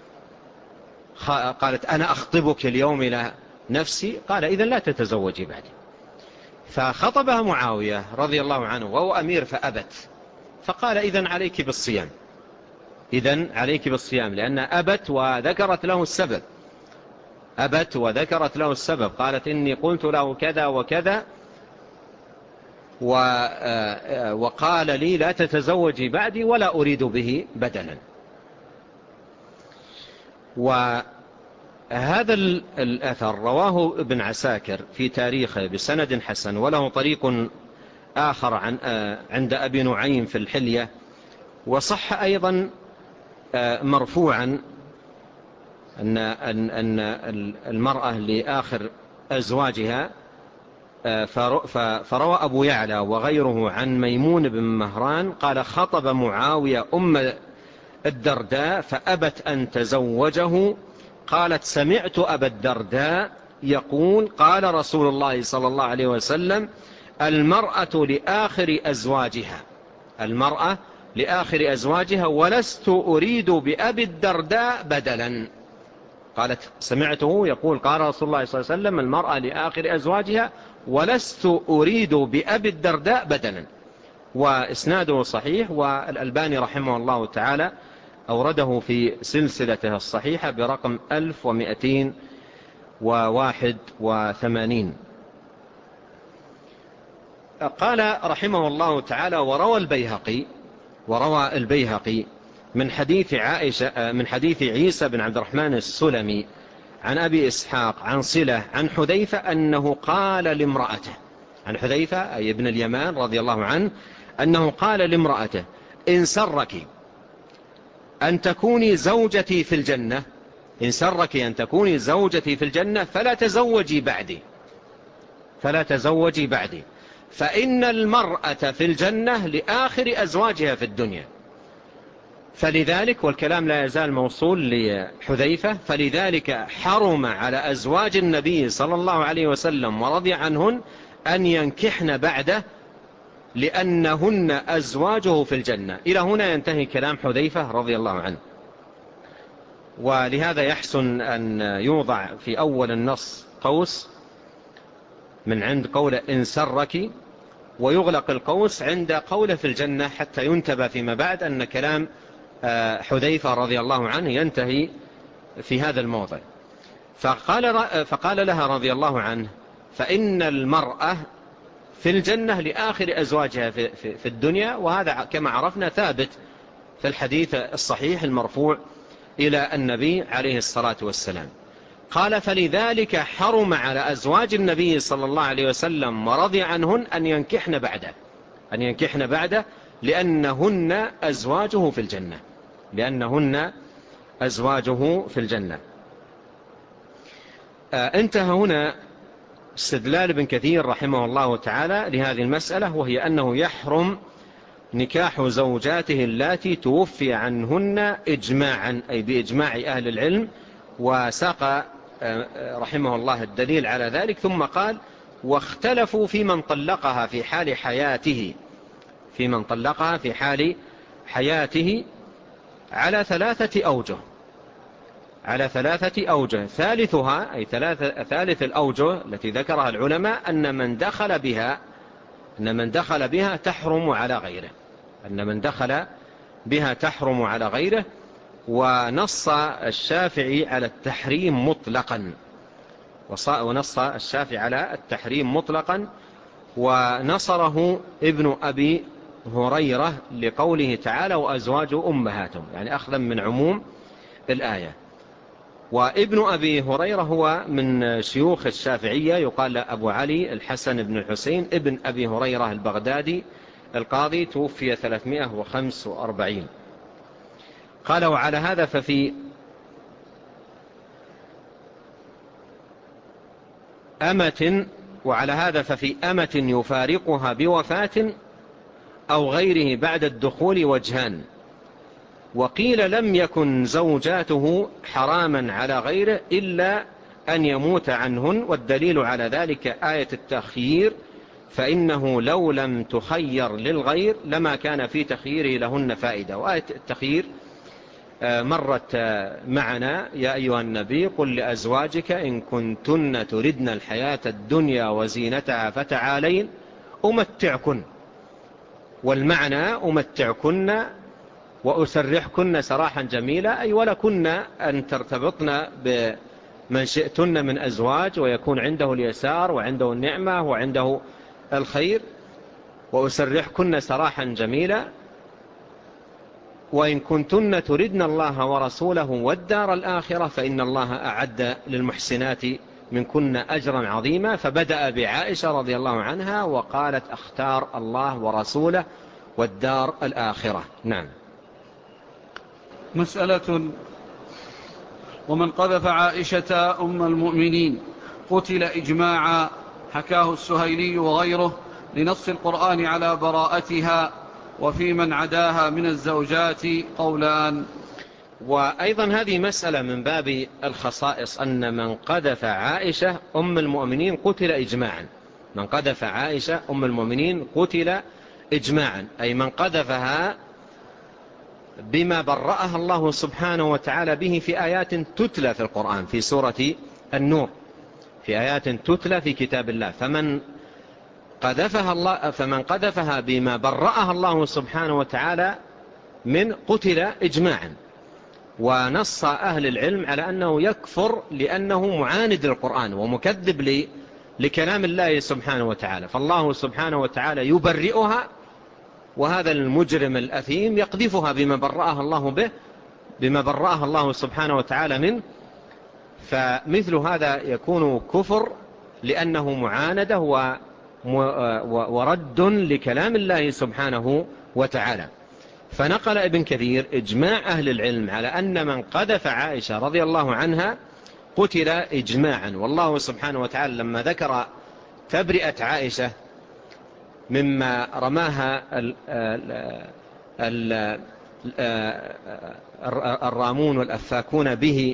قالت أنا أخطبك اليوم إلى نفسي. قال إذن لا تتزوجي بعدي. فخطبها معاوية رضي الله عنه وهو أمير فأبت. فقال إذن عليك بالصيام، إذن عليك بالصيام، لأن أبت وذكرت له السبب، أبت وذكرت له السبب. قالت إني قلت له كذا وكذا وقال لي لا تتزوجي بعدي ولا أريد به بدلا. وهذا الأثر رواه ابن عساكر في تاريخه بسند حسن، وله طريق آخر عند أبي نعيم في الحلية، وصح أيضا مرفوعا أن المرأة لآخر أزواجها. فروى أبو يعلى وغيره عن ميمون بن مهران قال خطب معاوية أم الدرداء فأبت أن تزوجه. قالت سمعت أبا الدرداء يقول قال رسول الله صلى الله عليه وسلم المرأة لآخر أزواجها، المرأة لآخر أزواجها ولست أريد بأبي الدرداء بدلا. قالت سمعته يقول قال رسول الله صلى الله عليه وسلم المرأة لآخر أزواجها ولست أريد بأبي الدرداء بدلا. وإسناده صحيح، والألباني رحمه الله تعالى أورده في سلسلته الصحيحة برقم 1281. قال رحمه الله تعالى وروى البيهقي من حديث عيسى بن عبد الرحمن السلمي عن أبي إسحاق عن صلة عن حذيفة أنه قال لامرأته، عن حذيفة أي ابن اليمان رضي الله عنه أنه قال لامرأته إن سرك أن تكوني زوجتي في الجنة، إن سرك أن تكوني زوجتي في الجنة فلا تزوجي بعدي، فلا تزوجي بعدي، فإن المرأة في الجنة لآخر أزواجها في الدنيا. فلذلك، والكلام لا يزال موصول لحذيفة، فلذلك حرم على أزواج النبي صلى الله عليه وسلم ورضي عنهن أن ينكحن بعده لأنهن أزواجه في الجنة. إلى هنا ينتهي كلام حذيفة رضي الله عنه. ولهذا يحسن أن يوضع في أول النص قوس من عند قول إن سرك، ويغلق القوس عند قوله في الجنة، حتى ينتبه فيما بعد أن كلام حذيفة رضي الله عنه ينتهي في هذا الموضع. فقال لها رضي الله عنه فإن المرأة في الجنة لآخر أزواجها في الدنيا، وهذا كما عرفنا ثابت في الحديث الصحيح المرفوع إلى النبي عليه الصلاة والسلام. قال: فلذلك حرم على أزواج النبي صلى الله عليه وسلم ورضي عنهن أن ينكحن بعده لأنهن أزواجه في الجنة. انتهى هنا استدلال ابن كثير رحمه الله تعالى لهذه المسألة، وهي أنه يحرم نكاح زوجاته اللاتي توفي عنهن إجماعا، أي بإجماع أهل العلم. وساق رحمه الله الدليل على ذلك، ثم قال: واختلفوا في من طلقها في حال حياته على 3 أوجه. ثالثها، أي ثالث الأوجه التي ذكرها العلماء، أن من دخل بها تحرم على غيره. ونص الشافعي على التحريم مطلقا، ونصره ابن أبي هريرة لقوله تعالى: وأزواج أمهاتهم، يعني أخذا من عموم الآية. وابن أبي هريرة هو من شيوخ الشافعية، يقال أبو علي الحسن بن الحسين ابن أبي هريرة البغدادي القاضي، توفي 345. قال: وعلى هذا ففي أمة يفارقها بوفاة أو غيره بعد الدخول وجهان. وقيل: لم يكن زوجاته حراما على غيره إلا أن يموت عنهن، والدليل على ذلك آية التخيير: فإنه لو لم تخير للغير لما كان في تخييره لهن فائدة. وآية التخيير مرت معنا: يا أيها النبي قل لأزواجك إن كنتن تردن الحياة الدنيا وزينتها فتعالين أمتعكن. والمعنى أمتعكن وأسرحكن سراحا جميلا، أي ولكن أن ترتبطن بمن شئتن من أزواج، ويكون عنده اليسار وعنده النعمة وعنده الخير، وأسرحكن سراحا جميلا. وإن كنتن تردن الله ورسوله والدار الآخرة فإن الله أعد للمحسنات منكن أجرا عظيما. فبدأ بعائشة رضي الله عنها وقالت: أختار الله ورسوله والدار الآخرة. نعم. مسألة: ومن قذف عائشة أم المؤمنين قتل إجماعا، حكاه السهيلي وغيره لنص القرآن على براءتها. وفي من عداها من الزوجات قولان. وأيضا هذه مسألة من باب الخصائص، أن من قذف عائشة أم المؤمنين قتل إجماعا. من قذف عائشة أم المؤمنين قتل إجماعا، أي من قذفها بما برأها الله سبحانه وتعالى به في آيات تتلى في القرآن، في سورة النور، في آيات تتلى في كتاب الله. فمن قذفها بما برأها الله سبحانه وتعالى من قتل إجماعا. ونص أهل العلم على أنه يكفر لأنه معاند للقرآن ومكذب لكلام الله سبحانه وتعالى، فالله سبحانه وتعالى يبرئها، وهذا المجرم الأثيم يقذفها بما برأها الله به، بما برأها الله سبحانه وتعالى منه. فمثل هذا يكون كفر لأنه معاندة ورد لكلام الله سبحانه وتعالى. فنقل ابن كثير إجماع أهل العلم على أن من قذف عائشة رضي الله عنها قتل إجماعا. والله سبحانه وتعالى لما ذكر تبرئة عائشة مما رماها الرامون والأفاكون به،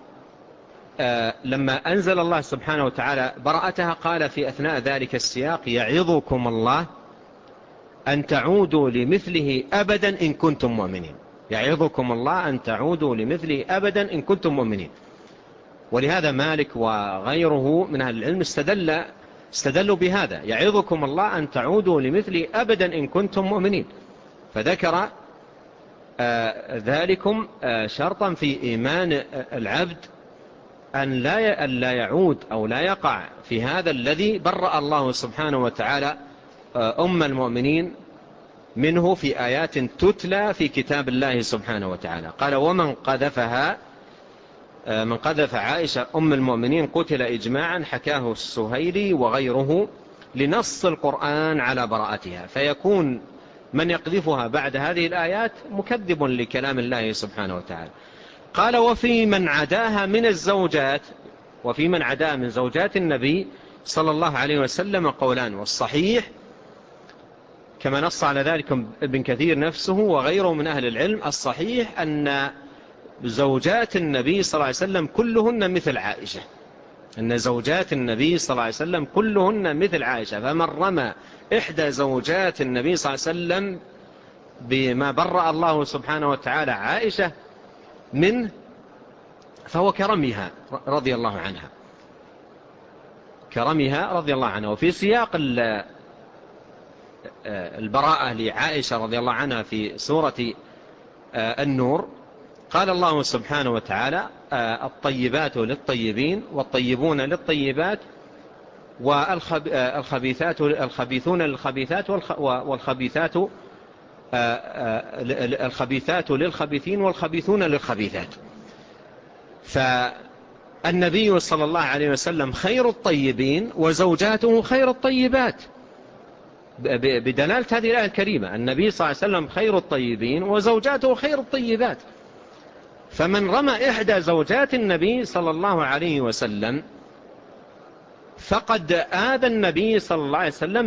لما أنزل الله سبحانه وتعالى براءتها قال في أثناء ذلك السياق: يعظكم الله أن تعودوا لمثله أبدا إن كنتم مؤمنين. يعظكم الله أن تعودوا لمثله أبدا إن كنتم مؤمنين. ولهذا مالك وغيره من أهل العلم استدلوا بهذا: يعظكم الله أن تعودوا لمثله أبدا إن كنتم مؤمنين. فذكر ذلكم شرطا في إيمان العبد أن لا يعود أو لا يقع في هذا الذي برأ الله سبحانه وتعالى أم المؤمنين منه في آيات تتلى في كتاب الله سبحانه وتعالى. قال: ومن قذفها من قذف عائشة أم المؤمنين قتل إجماعا، حكاه السهيلي وغيره لنص القرآن على براءتها. فيكون من يقذفها بعد هذه الآيات مكذب لكلام الله سبحانه وتعالى. قال: وفي من عداها من الزوجات، وفي من عداها من زوجات النبي صلى الله عليه وسلم قولان، والصحيح كما نص على ذلك ابن كثير نفسه وغيره من أهل العلم، الصحيح أن زوجات النبي صلى الله عليه وسلم كلهن مثل عائشة، أن زوجات النبي صلى الله عليه وسلم كلهن مثل عائشة. فمن رمى إحدى زوجات النبي صلى الله عليه وسلم بما برأ الله سبحانه وتعالى عائشة منه فهو كرمها رضي الله عنها، كرمها رضي الله عنها. وفي سياق البراءة لعائشة رضي الله عنها في سورة النور قال الله سبحانه وتعالى: الطيبات للطيبين والطيبون للطيبات والخبيثون للخبيثات الخبيثات للخبيثين والخبيثون للخبيثات. فالنبي صلى الله عليه وسلم خير الطيبين وزوجاته خير الطيبات، بدلالة هذه الآية الكريمة. النبي صلى الله عليه وسلم خير الطيبين وزوجاته خير الطيبات. فمن رمى إحدى زوجات النبي صلى الله عليه وسلم فقد آذى النبي صلى الله عليه وسلم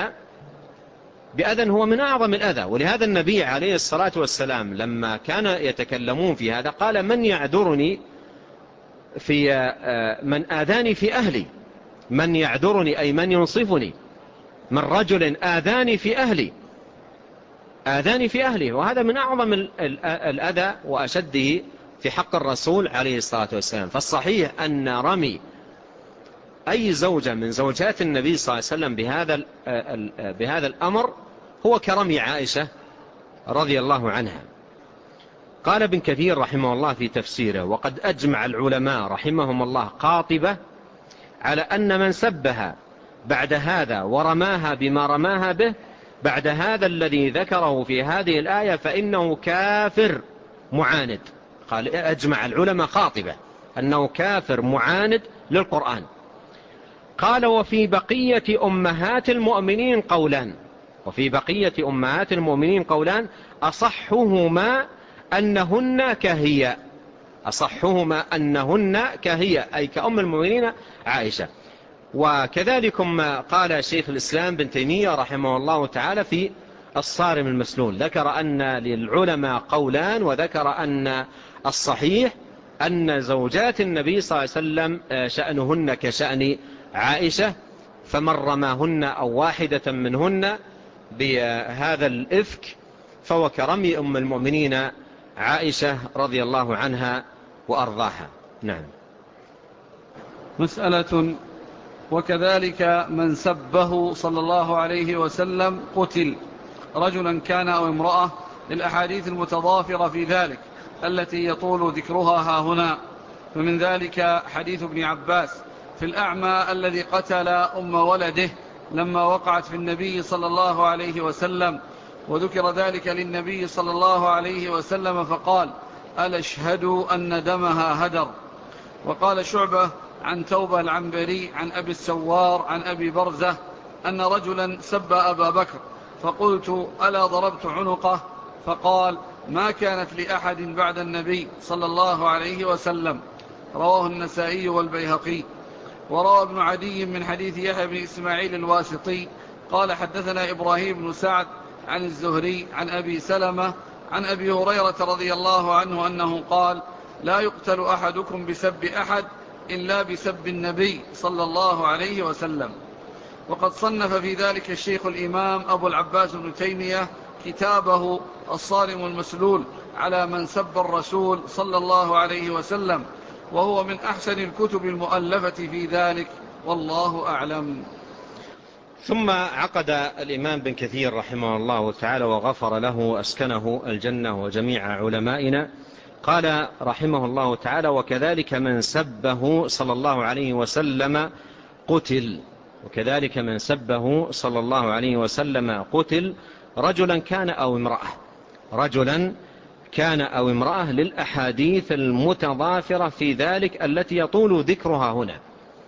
بأذى هو من أعظم الأذى. ولهذا النبي عليه الصلاة والسلام لما كان يتكلمون في هذا قال: من يعذرني في من آذاني في أهلي، من يعذرني أي من ينصفني من رجل آذاني في أهلي، آذاني في أهلي. وهذا من أعظم الأذى وأشده في حق الرسول عليه الصلاة والسلام. فالصحيح أن رمي أي زوجة من زوجات النبي صلى الله عليه وسلم بهذا الأمر هو كرمي عائشة رضي الله عنها. قال ابن كثير رحمه الله في تفسيره: وقد أجمع العلماء رحمهم الله قاطبة على أن من سبها بعد هذا ورماها بما رماها به بعد هذا الذي ذكره في هذه الآية فإنه كافر معاند. قال: أجمع العلماء قاطبة أنه كافر معاند للقرآن. قال: وفي بقية أمهات المؤمنين قولان، وفي بقية أمهات المؤمنين قولان أصحهما أنهن كهي، أصحهما أنهن كهي أي كأم المؤمنين عائشة. وكذلك قال شيخ الإسلام بن تيمية رحمه الله تعالى في الصارم المسلول، ذكر أن للعلماء قولان، وذكر أن الصحيح أن زوجات النبي صلى الله عليه وسلم شأنهن كشأن عائشة، فمن رماهن أو واحدة منهن بهذا الإفك فهو كرمي أم المؤمنين عائشة رضي الله عنها وأرضاها. نعم. مسألة: وكذلك من سبه صلى الله عليه وسلم قتل، رجلا كان أو امرأة، للأحاديث المتضافرة في ذلك التي يطول ذكرها ها هنا. فمن ذلك حديث ابن عباس في الأعمى الذي قتل أم ولده لما وقعت في النبي صلى الله عليه وسلم، وذكر ذلك للنبي صلى الله عليه وسلم فقال: ألا اشهدوا أن دمها هدر. وقال شعبة عن توبة العنبري عن أبي السوار عن أبي برزة أن رجلا سب أبا بكر، فقلت: ألا ضربت عنقه؟ فقال: ما كانت لأحد بعد النبي صلى الله عليه وسلم. رواه النسائي والبيهقي. وروى ابن عدي من حديث يحيى بن إسماعيل الواسطي قال: حدثنا إبراهيم بن سعد عن الزهري عن أبي سلمة عن أبي هريرة رضي الله عنه أنه قال: لا يقتل أحدكم بسب أحد إلا بسب النبي صلى الله عليه وسلم. وقد صنف في ذلك الشيخ الإمام أبو العباس بن تيمية كتابه الصارم المسلول على من سب الرسول صلى الله عليه وسلم، وهو من أحسن الكتب المؤلفة في ذلك، والله أعلم. ثم عقد الإمام بن كثير رحمه الله تعالى وغفر له أسكنه الجنة وجميع علمائنا قال رحمه الله تعالى: وكذلك من سبه صلى الله عليه وسلم قتل. وكذلك من سبه صلى الله عليه وسلم قتل، رجلا كان أو امرأة، رجلا كان أو امرأة، للأحاديث المتضافرة في ذلك التي يطول ذكرها هنا.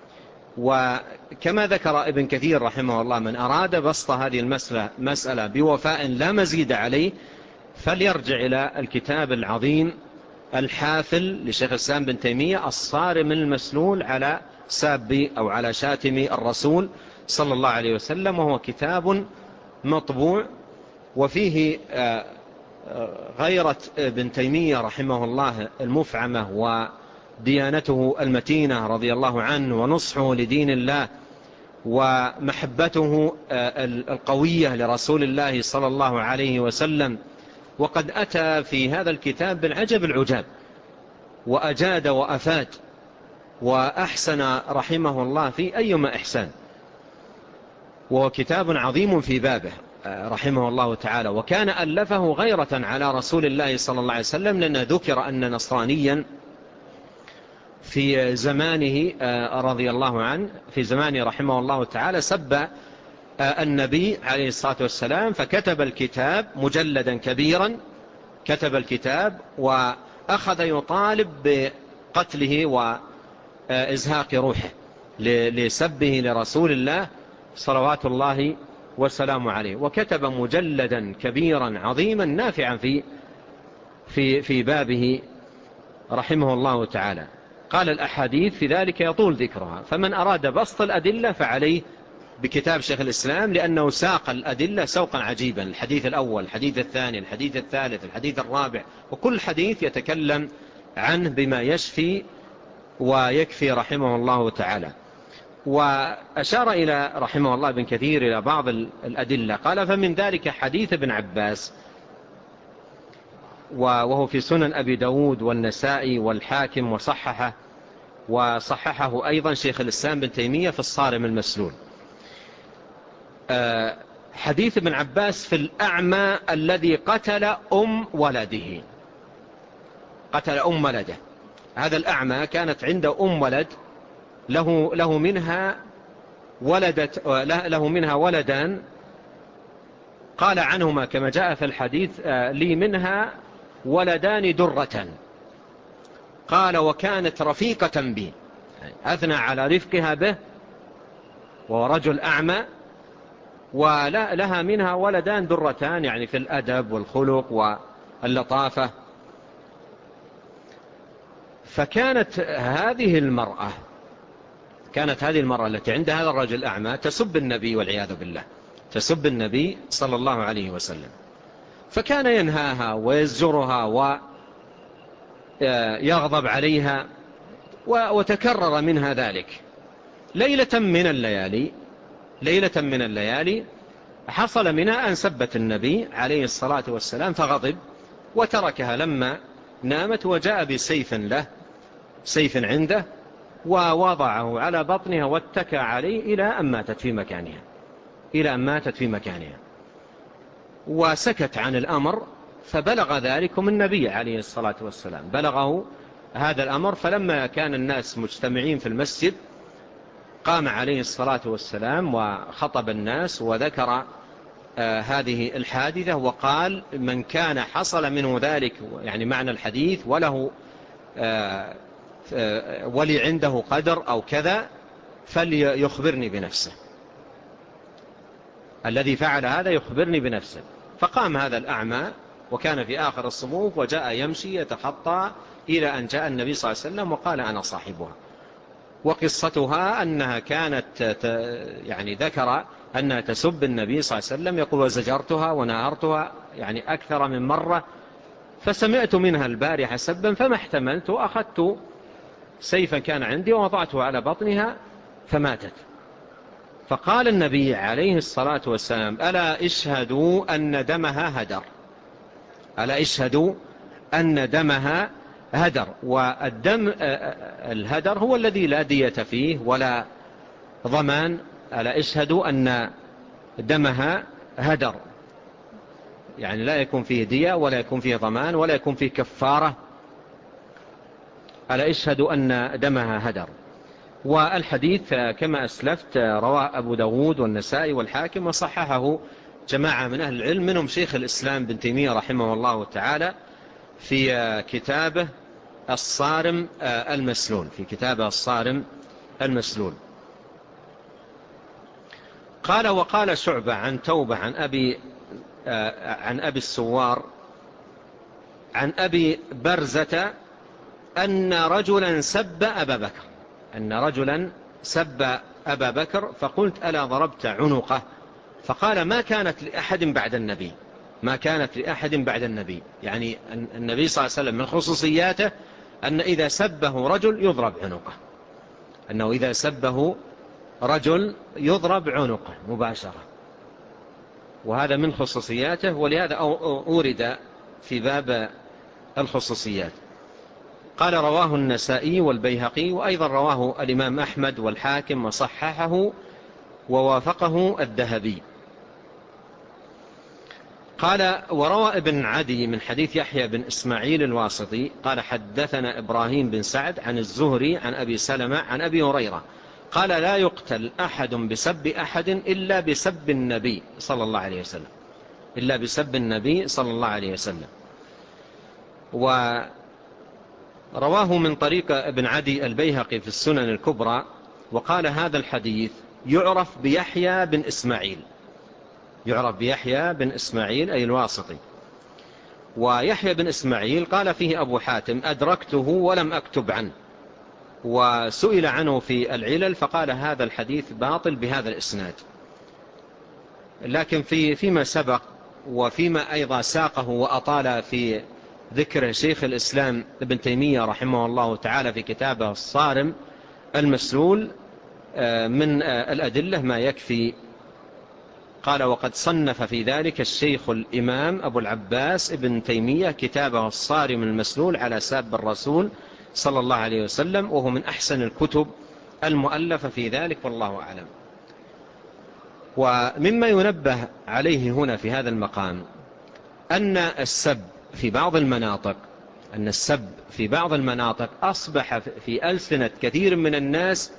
وكما ذكر ابن كثير رحمه الله: من أراد بسط هذه المسألة بوفاء لا مزيد عليه فليرجع إلى الكتاب العظيم الحافل لشيخ الإسلام بن تيمية، الصارم المسلول على ساب أو على شاتم الرسول صلى الله عليه وسلم، وهو كتاب مطبوع وفيه غيرة ابن تيمية رحمه الله المفعمة، وديانته المتينة رضي الله عنه، ونصحه لدين الله، ومحبته القوية لرسول الله صلى الله عليه وسلم. وقد أتى في هذا الكتاب بالعجب العجاب، وأجاد وأفاد وأحسن رحمه الله في أيما إحسان، وهو كتاب عظيم في بابه رحمه الله تعالى. وكان ألفه غيرة على رسول الله صلى الله عليه وسلم، لأن ذكر أن نصرانيا في زمانه رضي الله عنه، في زمانه رحمه الله تعالى، سب النبي عليه الصلاة والسلام، فكتب الكتاب مجلدا كبيرا، كتب الكتاب وأخذ يطالب بقتله وإزهاق روحه لسبه لرسول الله صلوات الله والسلام عليه. وكتب مجلدا كبيرا عظيما نافعا في بابه رحمه الله تعالى. قال: الأحاديث في ذلك يطول ذكرها، فمن أراد بسط الأدلة فعليه بكتاب شيخ الإسلام، لأنه ساق الأدلة سوقا عجيبا: الحديث الأول، الحديث الثاني، الحديث الثالث، الحديث الرابع، وكل حديث يتكلم عنه بما يشفي ويكفي رحمه الله تعالى. وأشار إلى رحمه الله ابن كثير إلى بعض الأدلة، قال: فمن ذلك حديث ابن عباس، وهو في سنن أبي داود والنسائي والحاكم، وصححه أيضا شيخ الإسلام بن تيمية في الصارم المسلول. حديث ابن عباس في الأعمى الذي قتل ولده، قتل ولده. هذا الأعمى كانت عنده ولد، له منها ولدان، قال عنهما كما جاء في الحديث: لي منها ولدان درة. قال: وكانت رفيقة بي، أثنى على رفقها به، وهو رجل أعمى، ولها منها ولدان درتان، يعني في الأدب والخلق واللطافة. فكانت هذه المرأة التي عند هذا الرجل الأعمى تسب النبي والعياذ بالله، تسب النبي صلى الله عليه وسلم، فكان ينهاها ويزجرها ويغضب عليها، وتكرر منها ذلك. ليلة من الليالي حصل منها أن سبت النبي عليه الصلاة والسلام، فغضب وتركها لما نامت، وجاء بسيف له، سيف عنده، ووضعه على بطنها واتكى عليه إلى أن ماتت في مكانها، وسكت عن الأمر. فبلغ ذلكم النبي عليه الصلاة والسلام، بلغه هذا الأمر. فلما كان الناس مجتمعين في المسجد قام عليه الصلاة والسلام وخطب الناس وذكر هذه الحادثة، وقال: من كان حصل منه ذلك، يعني معنى الحديث، وله ولي عنده قدر أو كذا، فليخبرني بنفسه، الذي فعل هذا يخبرني بنفسه. فقام هذا الأعمى وكان في آخر الصفوف، وجاء يمشي يتخطى إلى أن جاء النبي صلى الله عليه وسلم وقال: أنا صاحبها. وقصتها أنها كانت يعني ذكر أنها تسب النبي صلى الله عليه وسلم، يقول: وزجرتها ونهرتها يعني أكثر من مرة، فسمعت منها البارحة سبا فما احتملت، وأخذت سيفا كان عندي ووضعته على بطنها فماتت. فقال النبي عليه الصلاة والسلام: ألا اشهدوا أن دمها هدر، ألا اشهدوا أن دمها هدر. والدم الهدر هو الذي لا دية فيه ولا ضمان. ألا اشهدوا أن دمها هدر، يعني لا يكون فيه دية ولا يكون فيه ضمان ولا يكون فيه كفارة ألا اشهد أن دمها هدر. والحديث كما أسلفت رواه أبو داود والنسائي والحاكم وصححه جماعة من أهل العلم، منهم شيخ الإسلام بن تيمية رحمه الله تعالى في كتابه الصارم المسلول، في كتابه الصارم المسلول. قال: وقال شعبة عن توبة عن أبي السوار عن أبي برزة أن رجلا سب أبا بكر، أن رجلا سب أبا بكر، فقلت: ألا ضربت عنقه؟ فقال: ما كانت لأحد بعد النبي، ما كانت لأحد بعد النبي. يعني النبي صلى الله عليه وسلم من خصوصياته أن إذا سبه رجل يضرب عنقه، أنه إذا سبه رجل يضرب عنقه مباشرة، وهذا من خصوصياته، ولهذا أورد في باب الخصوصيات. قال: رواه النسائي والبيهقي، وأيضا رواه الإمام أحمد والحاكم وصححه ووافقه الذهبي. قال: وروى ابن عدي من حديث يحيى بن إسماعيل الواسطي قال: حدثنا إبراهيم بن سعد عن الزهري عن أبي سلمة عن أبي هريرة قال: لا يقتل أحد بسب أحد إلا بسب النبي صلى الله عليه وسلم، إلا بسب النبي صلى الله عليه وسلم. ورواه من طريق ابن عدي البيهقي في السنن الكبرى، وقال: هذا الحديث يعرف بيحيى بن إسماعيل، يعرف بيحيى بن إسماعيل أي الواسطي. ويحيى بن إسماعيل قال فيه أبو حاتم: أدركته ولم أكتب عنه، وسئل عنه في العلل فقال: هذا الحديث باطل بهذا الإسناد. لكن فيما سبق وفيما أيضا ساقه وأطال في ذكر شيخ الإسلام ابن تيمية رحمه الله تعالى في كتابه الصارم المسلول من الأدلة ما يكفي. قال: وقد صنف في ذلك الشيخ الإمام أبو العباس ابن تيمية كتابه الصارم المسلول على ساب الرسول صلى الله عليه وسلم، وهو من أحسن الكتب المؤلفة في ذلك، والله أعلم. ومما ينبه عليه هنا في هذا المقام أن السب في بعض المناطق، أن السب في بعض المناطق أصبح في ألسنة كثير من الناس،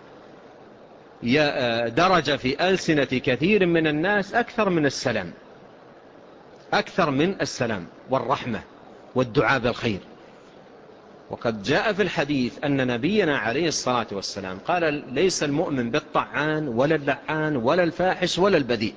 درج في ألسنة كثير من الناس أكثر من السلام، أكثر من السلام والرحمة والدعاء بالخير. وقد جاء في الحديث أن نبينا عليه الصلاة والسلام قال: ليس المؤمن بالطعان ولا اللعان ولا الفاحش ولا البذيء.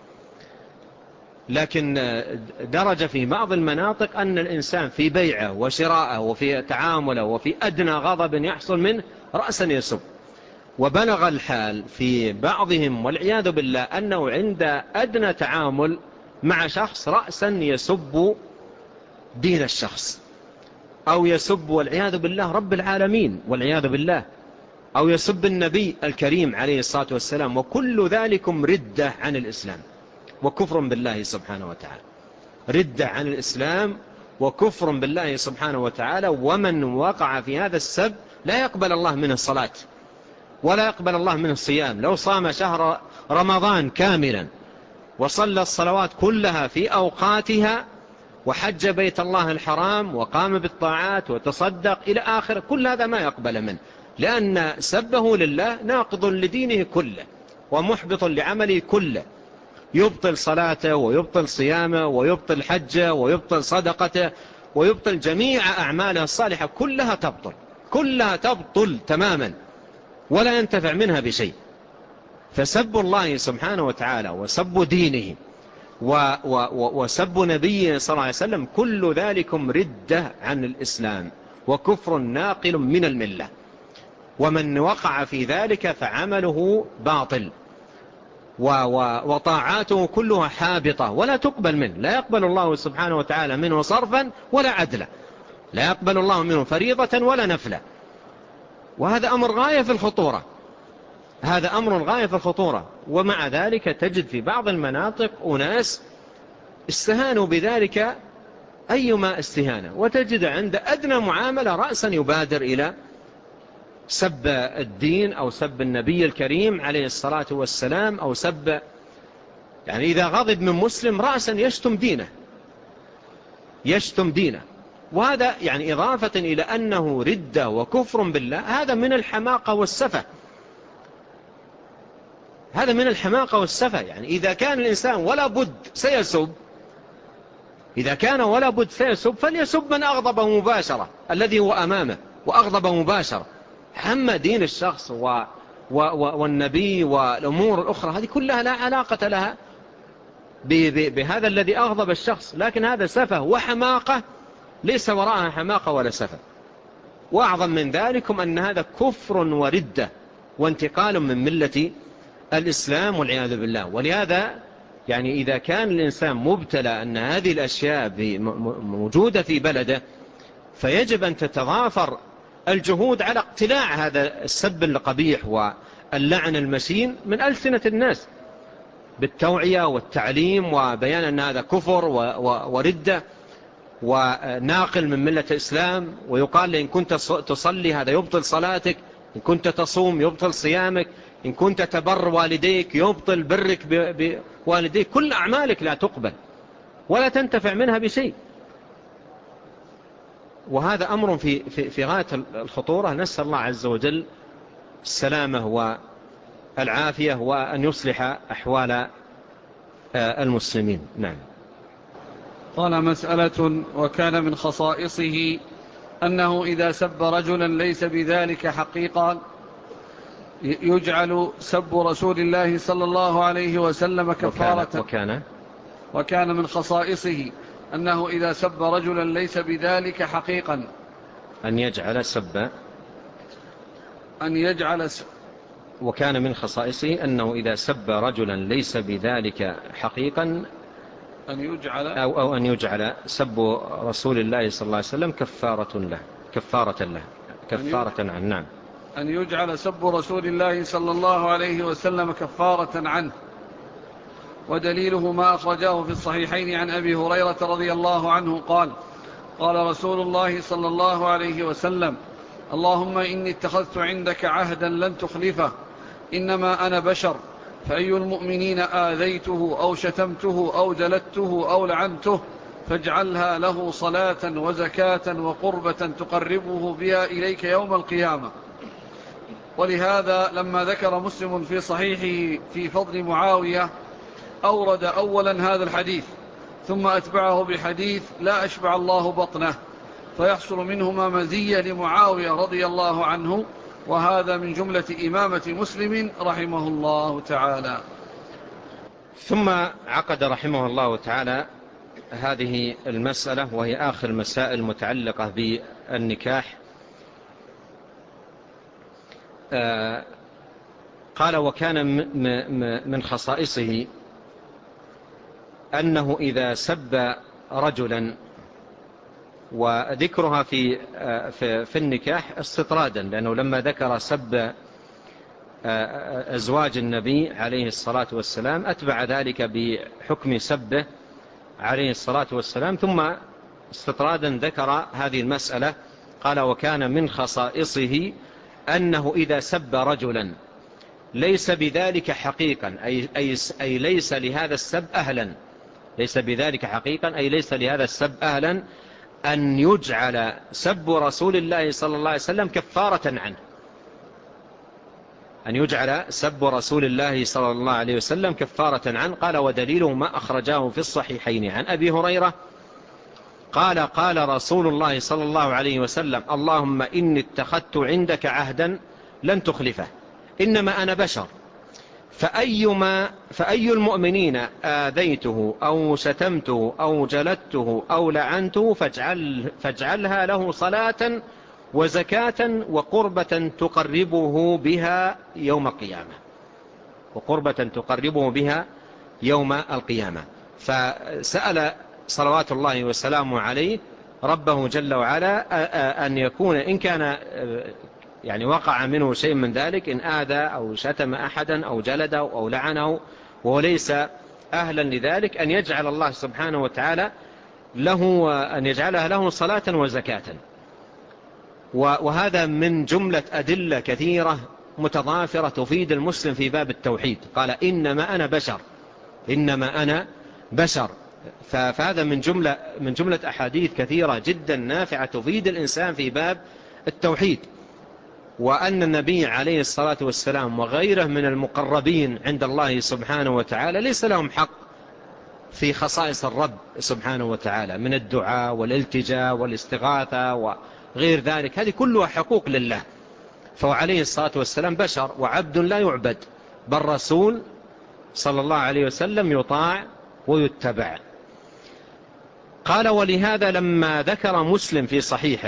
لكن درج في بعض المناطق أن الإنسان في بيعه وشراءه وفي تعامله وفي أدنى غضب يحصل منه رأسا يسب. وبلغ الحال في بعضهم والعياذ بالله أنه عند أدنى تعامل مع شخص رأسا يسب دين الشخص، أو يسب والعياذ بالله رب العالمين والعياذ بالله، أو يسب النبي الكريم عليه الصلاة والسلام. وكل ذلكم ردة عن الإسلام وكفر بالله سبحانه وتعالى، ردة عن الإسلام وكفر بالله سبحانه وتعالى. ومن وقع في هذا السب لا يقبل الله منه الصلاة ولا يقبل الله منه الصيام. لو صام شهر رمضان كاملا وصلى الصلوات كلها في أوقاتها وحج بيت الله الحرام وقام بالطاعات وتصدق إلى آخر، كل هذا ما يقبل منه، لأن سبه لله ناقض لدينه كله ومحبط لعمله كله، يبطل صلاته ويبطل صيامه ويبطل حجه ويبطل صدقته ويبطل جميع أعماله الصالحة، كلها تبطل، كلها تبطل تماما ولا ينتفع منها بشيء. فسب الله سبحانه وتعالى وسب دينه وسب نبيه صلى الله عليه وسلم كل ذلكم ردة عن الإسلام وكفر ناقل من الملة. ومن وقع في ذلك فعمله باطل وطاعاته كلها حابطة ولا تقبل منه، لا يقبل الله سبحانه وتعالى منه صرفا ولا عدلا، لا يقبل الله منه فريضة ولا نفلا. وهذا أمر غاية في الخطورة، هذا أمر غاية في الخطورة. ومع ذلك تجد في بعض المناطق أناس استهانوا بذلك أيما استهانة، وتجد عند أدنى معاملة رأسا يبادر إلى سب الدين أو سب النبي الكريم عليه الصلاة والسلام، أو سب، يعني إذا غضب من مسلم رأسا يشتم دينه، يشتم دينه وهذا يعني إضافة إلى أنه ردة وكفر بالله، هذا من الحماقة والسفة. هذا من الحماقة والسفة. يعني إذا كان الإنسان ولا بد سيسب، إذا كان ولا بد سيسب فليسب من أغضب مباشرة، الذي هو أمامه وأغضب مباشرة. أما دين الشخص والنبي والأمور الأخرى هذه كلها لا علاقة لها بهذا الذي أغضب الشخص، لكن هذا سفة وحماقة ليس وراءها حماقة ولا سفة. وأعظم من ذلكم أن هذا كفر وردة وانتقال من ملة الإسلام والعياذ بالله. ولهذا يعني إذا كان الإنسان مبتلى أن هذه الأشياء موجودة في بلده، فيجب أن تتضافر الجهود على اقتلاع هذا السب القبيح واللعن المشين من ألسنة الناس، بالتوعية والتعليم وبيان أن هذا كفر وردة وناقل من ملة الإسلام. ويقال لي إن كنت تصلي هذا يبطل صلاتك، إن كنت تصوم يبطل صيامك، إن كنت تبر والديك يبطل برك بوالديك، كل أعمالك لا تقبل ولا تنتفع منها بشيء. وهذا أمر في غاية الخطورة. نسأل الله عز وجل السلامة والعافية وأن يصلح أحوال المسلمين. نعم. قال: مسألة: وكان من خصائصه أنه إذا سب رجلا ليس بذلك حقيقا يجعل سب رسول الله صلى الله عليه وسلم كفارة. وكان من خصائصه أنه إذا سب رجلا ليس بذلك حقيقا أن يجعل وكان من خصائصه أنه إذا سب رجلا ليس بذلك حقيقا أن يجعل سب رسول الله صلى الله عليه وسلم كفارة عنه. نعم. أن يجعل سب رسول الله صلى الله عليه وسلم كفارة عنه. ودليله ما أخرجاه في الصحيحين عن أبي هريرة رضي الله عنه قال: قال رسول الله صلى الله عليه وسلم: اللهم إني اتخذت عندك عهدا لن تخلفه، إنما أنا بشر، فأي المؤمنين آذيته أو شتمته أو جلدته أو لعنته فاجعلها له صلاة وزكاة وقربة تقربه بها إليك يوم القيامة. ولهذا لما ذكر مسلم في صحيحه في فضل معاوية أورد أولا هذا الحديث، ثم أتبعه بحديث: لا أشبع الله بطنه، فيحصل منهما مزية لمعاوية رضي الله عنه. وهذا من جملة إمامة مسلم رحمه الله تعالى. ثم عقد رحمه الله تعالى هذه المسألة، وهي آخر المسائل المتعلقة بالنكاح. قال: وكان من خصائصه أنه إذا سب رجلا، وذكرها في النكاح استطرادا، لأنه لما ذكر سب أزواج النبي عليه الصلاة والسلام أتبع ذلك بحكم سبه عليه الصلاة والسلام، ثم استطرادا ذكر هذه المسألة. قال: وكان من خصائصه أنه إذا سب رجلا ليس بذلك حقيقا، أي ليس لهذا السب أهلا، ليس بذلك حقيقا أي ليس لهذا السب أهلا، أن يجعل سب رسول الله صلى الله عليه وسلم كفارة عنه. أن يجعل سب رسول الله صلى الله عليه وسلم كفارة عنه. قال: ودليله ما أخرجاه في الصحيحين عن أبي هريرة قال: قال رسول الله صلى الله عليه وسلم: اللهم إني اتخذت عندك عهدا لن تخلفه، إنما أنا بشر، فأي المؤمنين آذيته أو شتمته أو جلدته أو لعنته فاجعلها له صلاة وزكاة وقربة تقربه بها يوم القيامة. فسأل صلوات الله وسلامه عليه ربه جل وعلا أن يكون إن كان يعني وقع منه شيء من ذلك، إن آذى أو شتم أحدا أو جلده أو لعنه وهو ليس أهلا لذلك، أن يجعل الله سبحانه وتعالى أن يجعلها له صلاة وزكاة. وهذا من جملة أدلة كثيرة متضافرة تفيد المسلم في باب التوحيد. قال: إنما أنا بشر فهذا من جملة أحاديث كثيرة جدا نافعة تفيد الإنسان في باب التوحيد، وأن النبي عليه الصلاة والسلام وغيره من المقربين عند الله سبحانه وتعالى ليس لهم حق في خصائص الرب سبحانه وتعالى من الدعاء والالتجاء والاستغاثة وغير ذلك، هذه كلها حقوق لله. فهو عليه الصلاة والسلام بشر وعبد لا يعبد، بل رسول صلى الله عليه وسلم يطاع ويتبع. قال ولهذا لما ذكر مسلم في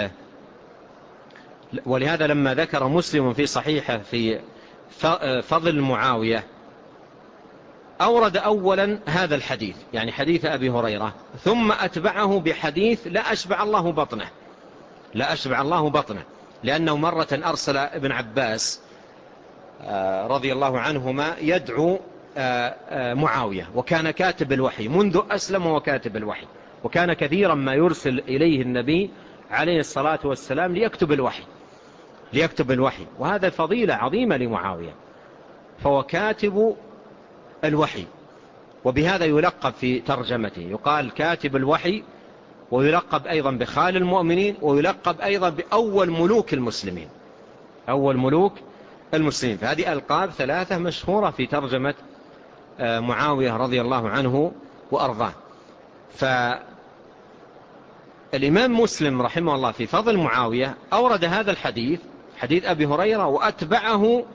صحيحه في فضل معاوية أورد أولا هذا الحديث، يعني حديث أبي هريرة، ثم أتبعه بحديث لا أشبع الله بطنه، لأنه مرة أرسل ابن عباس رضي الله عنهما يدعو معاوية، وكان كاتب الوحي منذ أسلم وكاتب الوحي، وكان كثيرا ما يرسل إليه النبي عليه الصلاة والسلام ليكتب الوحي، وهذا فضيلة عظيمة لمعاوية، فهو كاتب الوحي، وبهذا يلقب في ترجمته، يقال كاتب الوحي، ويلقب أيضا بخال المؤمنين، ويلقب أيضا بأول ملوك المسلمين، فهذه ألقاب ثلاثة مشهورة في ترجمة معاوية رضي الله عنه وأرضاه. فالإمام مسلم رحمه الله في فضل معاوية أورد هذا الحديث، حديث أبي هريرة، وأتبعه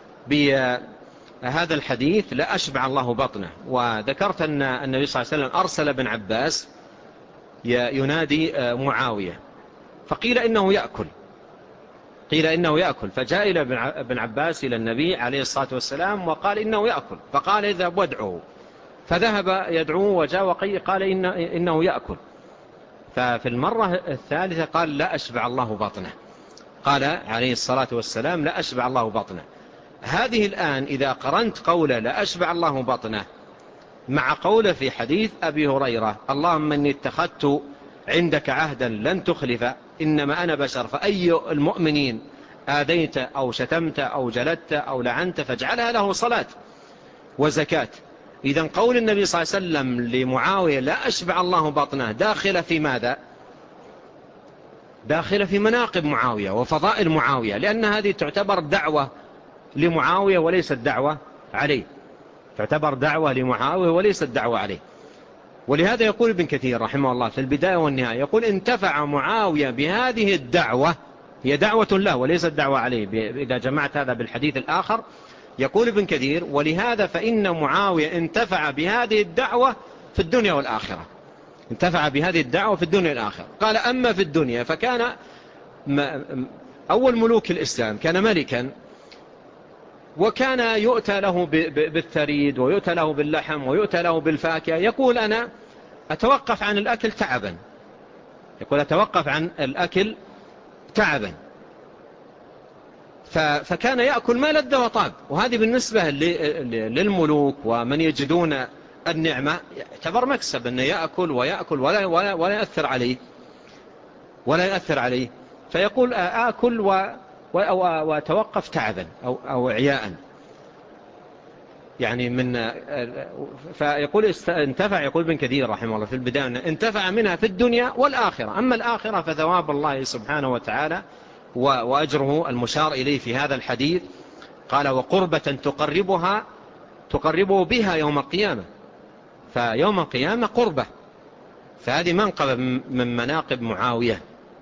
بهذا الحديث لا أشبع الله بطنه. وذكرت أن النبي صلى الله عليه وسلم أرسل ابن عباس ينادي معاوية، فقيل إنه يأكل، فجاء إلى ابن عباس إلى النبي عليه الصلاة والسلام وقال إنه يأكل، فقال اذهب وادعوه، فذهب يدعوه وجاء قال إنه يأكل، ففي المرة الثالثة قال لا أشبع الله بطنه، قال عليه الصلاة والسلام لا أشبع الله بطنه. هذه الآن إذا قرنت قوله لا أشبع الله بطنه مع قوله في حديث أبي هريرة اللهم إني اتخذت عندك عهدا لن تخلف إنما أنا بشر فأي المؤمنين آذيت أو شتمت أو جلدت أو لعنت فاجعلها له صلاة وزكاة. إذن قول النبي صلى الله عليه وسلم لمعاوية لا أشبع الله بطنه داخل في ماذا؟ داخل في مناقب معاوية وفضائل معاوية، لأن هذه تعتبر دعوة لمعاوية وليست دعوة عليه، عليه. ولهذا يقول ابن كثير رحمه الله في البداية والنهاية، يقول انتفع معاوية بهذه الدعوة، هي دعوة له وليست دعوة عليه، إذا جمعت هذا بالحديث الآخر. يقول ابن كثير ولهذا فإن معاوية انتفع بهذه الدعوة في الدنيا والآخرة، قال أما في الدنيا فكان أول ملوك الإسلام كان ملكا، وكان يؤتى له بالثريد ويؤتى له باللحم ويؤتى له بالفاكهة، يقول أنا أتوقف عن الأكل تعبا، فكان يأكل ما لذ وطاب. وهذه بالنسبة للملوك ومن يجدون النعمة يعتبر مكسب أنه يأكل ولا يأثر عليه، فيقول آكل وأتوقف تعبا أو عياء، يعني فيقول انتفع، يقول ابن كثير رحمه الله في البداية انتفع منها في الدنيا والآخرة. أما الآخرة فثواب الله سبحانه وتعالى وأجره المشار إليه في هذا الحديث، قال وقربة تقربه بها يوم القيامة، فيوم القيامة قربة، فهذه منقبة من مناقب معاوية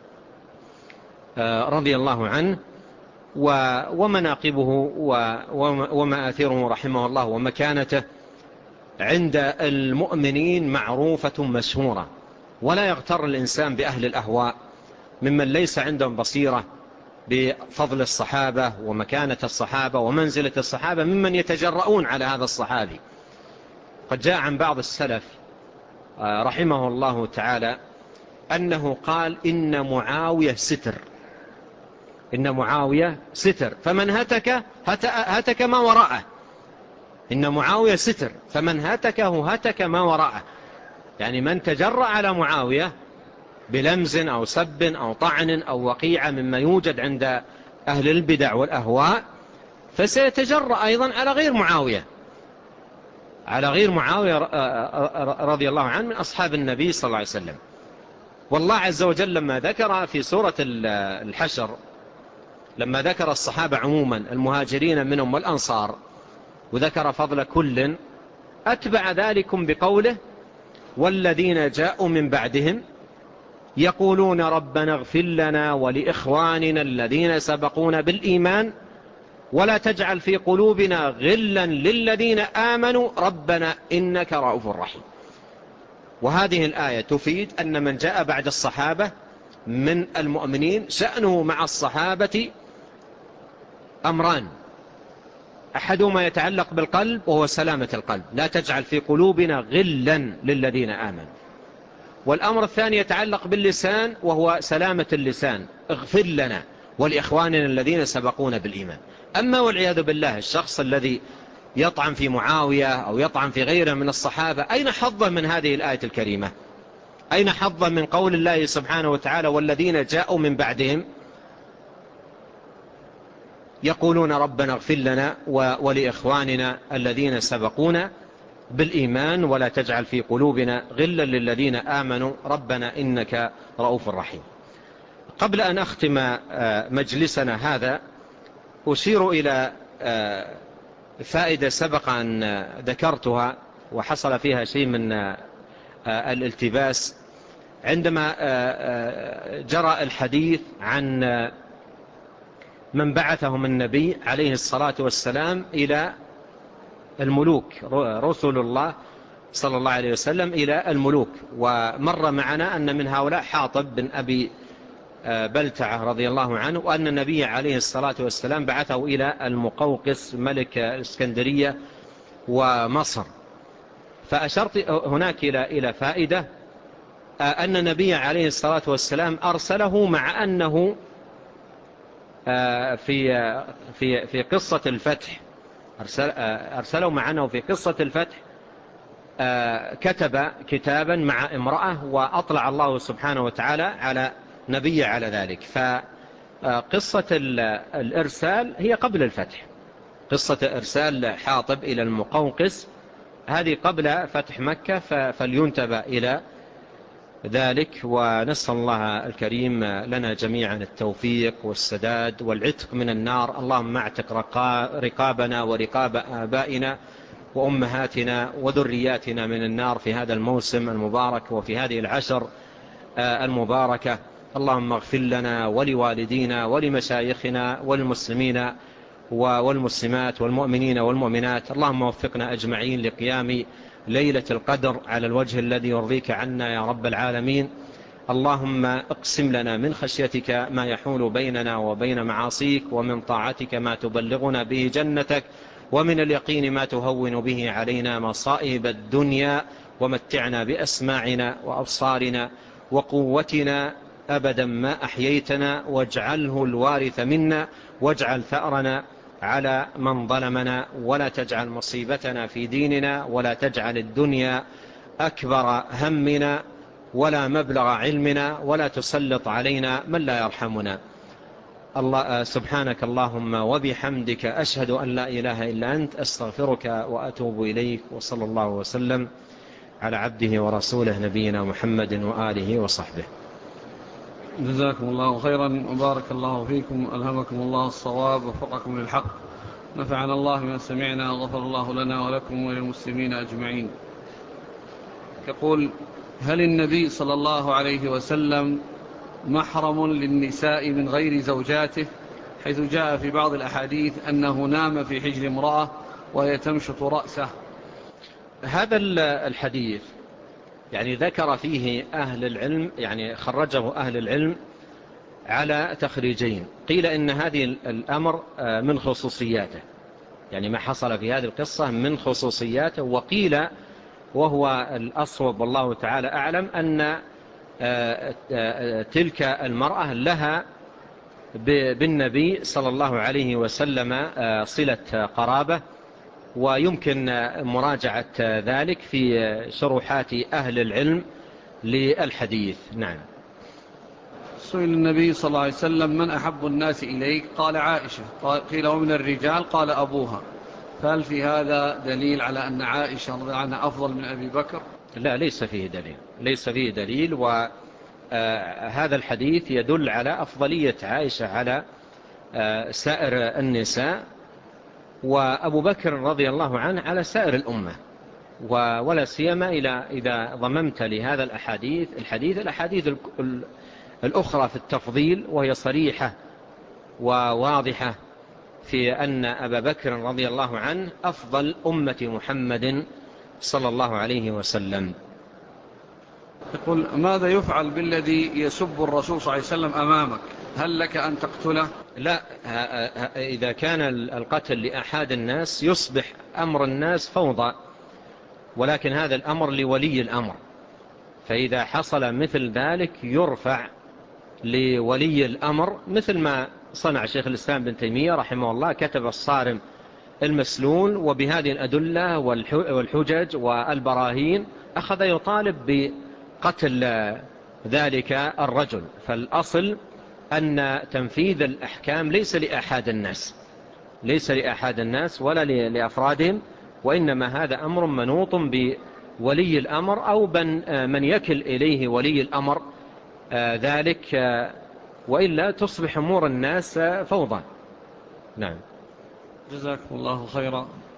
رضي الله عنه ومناقبه ومآثره رحمه الله ومكانته عند المؤمنين معروفة مشهورة. ولا يغتر الإنسان بأهل الأهواء ممن ليس عندهم بصيرة بفضل الصحابة ومكانة الصحابة ومنزلة الصحابة، ممن يتجرؤون على هذا الصحابي. قد جاء عن بعض السلف رحمه الله تعالى أنه قال إن معاوية ستر فمن هتك ما وراءه، إن معاوية ستر فمن هتكه هتك ما وراءه، يعني من تجرأ على معاوية بلمز أو سب أو طعن أو وقيعة مما يوجد عند أهل البدع والأهواء فسيتجرأ أيضا على غير معاوية، على غير معاوية رضي الله عنه من أصحاب النبي صلى الله عليه وسلم. والله عز وجل لما ذكر في سورة الحشر، لما ذكر الصحابة عموما المهاجرين منهم والأنصار وذكر فضل كل، أتبع ذلكم بقوله والذين جاءوا من بعدهم يقولون ربنا اغفر لنا ولإخواننا الذين سبقونا بالإيمان ولا تجعل في قلوبنا غلا للذين آمنوا ربنا إنك رؤوف رحيم. وهذه الآية تفيد أن من جاء بعد الصحابة من المؤمنين شأنه مع الصحابة أمران: أحدهما يتعلق بالقلب وهو سلامة القلب، لا تجعل في قلوبنا غلا للذين آمنوا. والأمر الثاني يتعلق باللسان وهو سلامة اللسان، اغفر لنا ولإخواننا الذين سبقونا بالإيمان. أما والعياذ بالله الشخص الذي يطعن في معاوية أو يطعن في غيره من الصحابة، أين حظه من هذه الآية الكريمة؟ أين حظه من قول الله سبحانه وتعالى والذين جاءوا من بعدهم يقولون ربنا اغفر لنا ولإخواننا الذين سبقونا بالإيمان ولا تجعل في قلوبنا غلا للذين آمنوا ربنا إنك رؤوف رحيم. قبل أن أختم مجلسنا هذا أشير إلى فائدة سبق أن ذكرتها وحصل فيها شيء من الالتباس عندما جرى الحديث عن من بعثهم النبي عليه الصلاة والسلام إلى الملوك، رسول الله صلى الله عليه وسلم إلى الملوك. ومر معنا أن من هؤلاء حاطب بن أبي بلتعة رضي الله عنه، وأن النبي عليه الصلاة والسلام بعثه إلى المقوقس ملك الإسكندرية ومصر. فأشرت هناك إلى فائدة أن النبي عليه الصلاة والسلام أرسله مع أنه في قصة الفتح، أرسله مع أنه في قصة الفتح كتب كتابا مع امرأة وأطلع الله سبحانه وتعالى على نبي على ذلك. فقصة الإرسال هي قبل الفتح، قصة إرسال حاطب إلى المقوقس هذه قبل فتح مكة، فلينتبه إلى ذلك. ونسأل الله الكريم لنا جميعا التوفيق والسداد والعتق من النار. اللهم اعتق رقابنا ورقاب آبائنا وأمهاتنا وذرياتنا من النار في هذا الموسم المبارك وفي هذه العشر المباركة. اللهم اغفر لنا ولوالدينا ولمشايخنا والمسلمين والمسلمات والمؤمنين والمؤمنات. اللهم وفقنا أجمعين لقيام ليلة القدر على الوجه الذي يرضيك عنا يا رب العالمين. اللهم اقسم لنا من خشيتك ما يحول بيننا وبين معاصيك، ومن طاعتك ما تبلغنا به جنتك، ومن اليقين ما تهون به علينا مصائب الدنيا، ومتعنا بأسماعنا وأبصارنا وقوتنا أبدا ما أحييتنا، واجعله الوارث منا، واجعل ثأرنا على من ظلمنا، ولا تجعل مصيبتنا في ديننا، ولا تجعل الدنيا أكبر همنا ولا مبلغ علمنا، ولا تسلط علينا من لا يرحمنا. الله سبحانك اللهم وبحمدك أشهد أن لا إله إلا أنت، أستغفرك وأتوب إليك. وصلى الله وسلم على عبده ورسوله نبينا محمد وآله وصحبه. جزاكم الله خيرا وبارك الله فيكم، ألهمكم الله الصواب ووفقكم للحق، نفعنا الله ما سمعنا، غفر الله لنا ولكم وللمسلمين أجمعين. يقول: هل النبي صلى الله عليه وسلم محرم للنساء من غير زوجاته، حيث جاء في بعض الأحاديث أنه نام في حجر امرأة وهي تمشط رأسه؟ هذا الحديث يعني ذكر فيه أهل العلم، يعني خرجه أهل العلم على تخريجين. قيل إن هذه الأمر من خصوصياته، يعني ما حصل في هذه القصة من خصوصياته. وقيل وهو الأصوب والله تعالى أعلم أن تلك المرأة لها بالنبي صلى الله عليه وسلم صلة قرابة، ويمكن مراجعة ذلك في شروحات أهل العلم للحديث. نعم. سئل النبي صلى الله عليه وسلم: من أحب الناس إليك؟ قال: عائشة. قيل: ومن الرجال؟ قال: أبوها. فهل في هذا دليل على أن عائشة رضي الله عنها أفضل من أبي بكر؟ لا، ليس فيه دليل، ليس فيه دليل. وهذا الحديث يدل على أفضلية عائشة على سائر النساء، وأبو بكر رضي الله عنه على سائر الأمة. ولا سيما إذا ضممت لهذا الأحاديث الأخرى في التفضيل، وهي صريحة وواضحة في أن أبا بكر رضي الله عنه أفضل أمة محمد صلى الله عليه وسلم. يقول: ماذا يفعل بالذي يسب الرسول صلى الله عليه وسلم أمامك؟ هل لك أن تقتله؟ لا، إذا كان القتل لأحد الناس يصبح أمر الناس فوضى، ولكن هذا الأمر لولي الأمر، فإذا حصل مثل ذلك يرفع لولي الأمر، مثل ما صنع شيخ الإسلام بن تيمية رحمه الله، كتب الصارم المسلول، وبهذه الأدلة والحجج والبراهين أخذ يطالب بقتل ذلك الرجل. فالأصل أن تنفيذ الأحكام ليس لأحد الناس ولا لأفرادهم، وإنما هذا أمر منوط بولي الأمر أو من يكل إليه ولي الأمر ذلك، وإلا تصبح أمور الناس فوضى. نعم. جزاكم الله خيرا.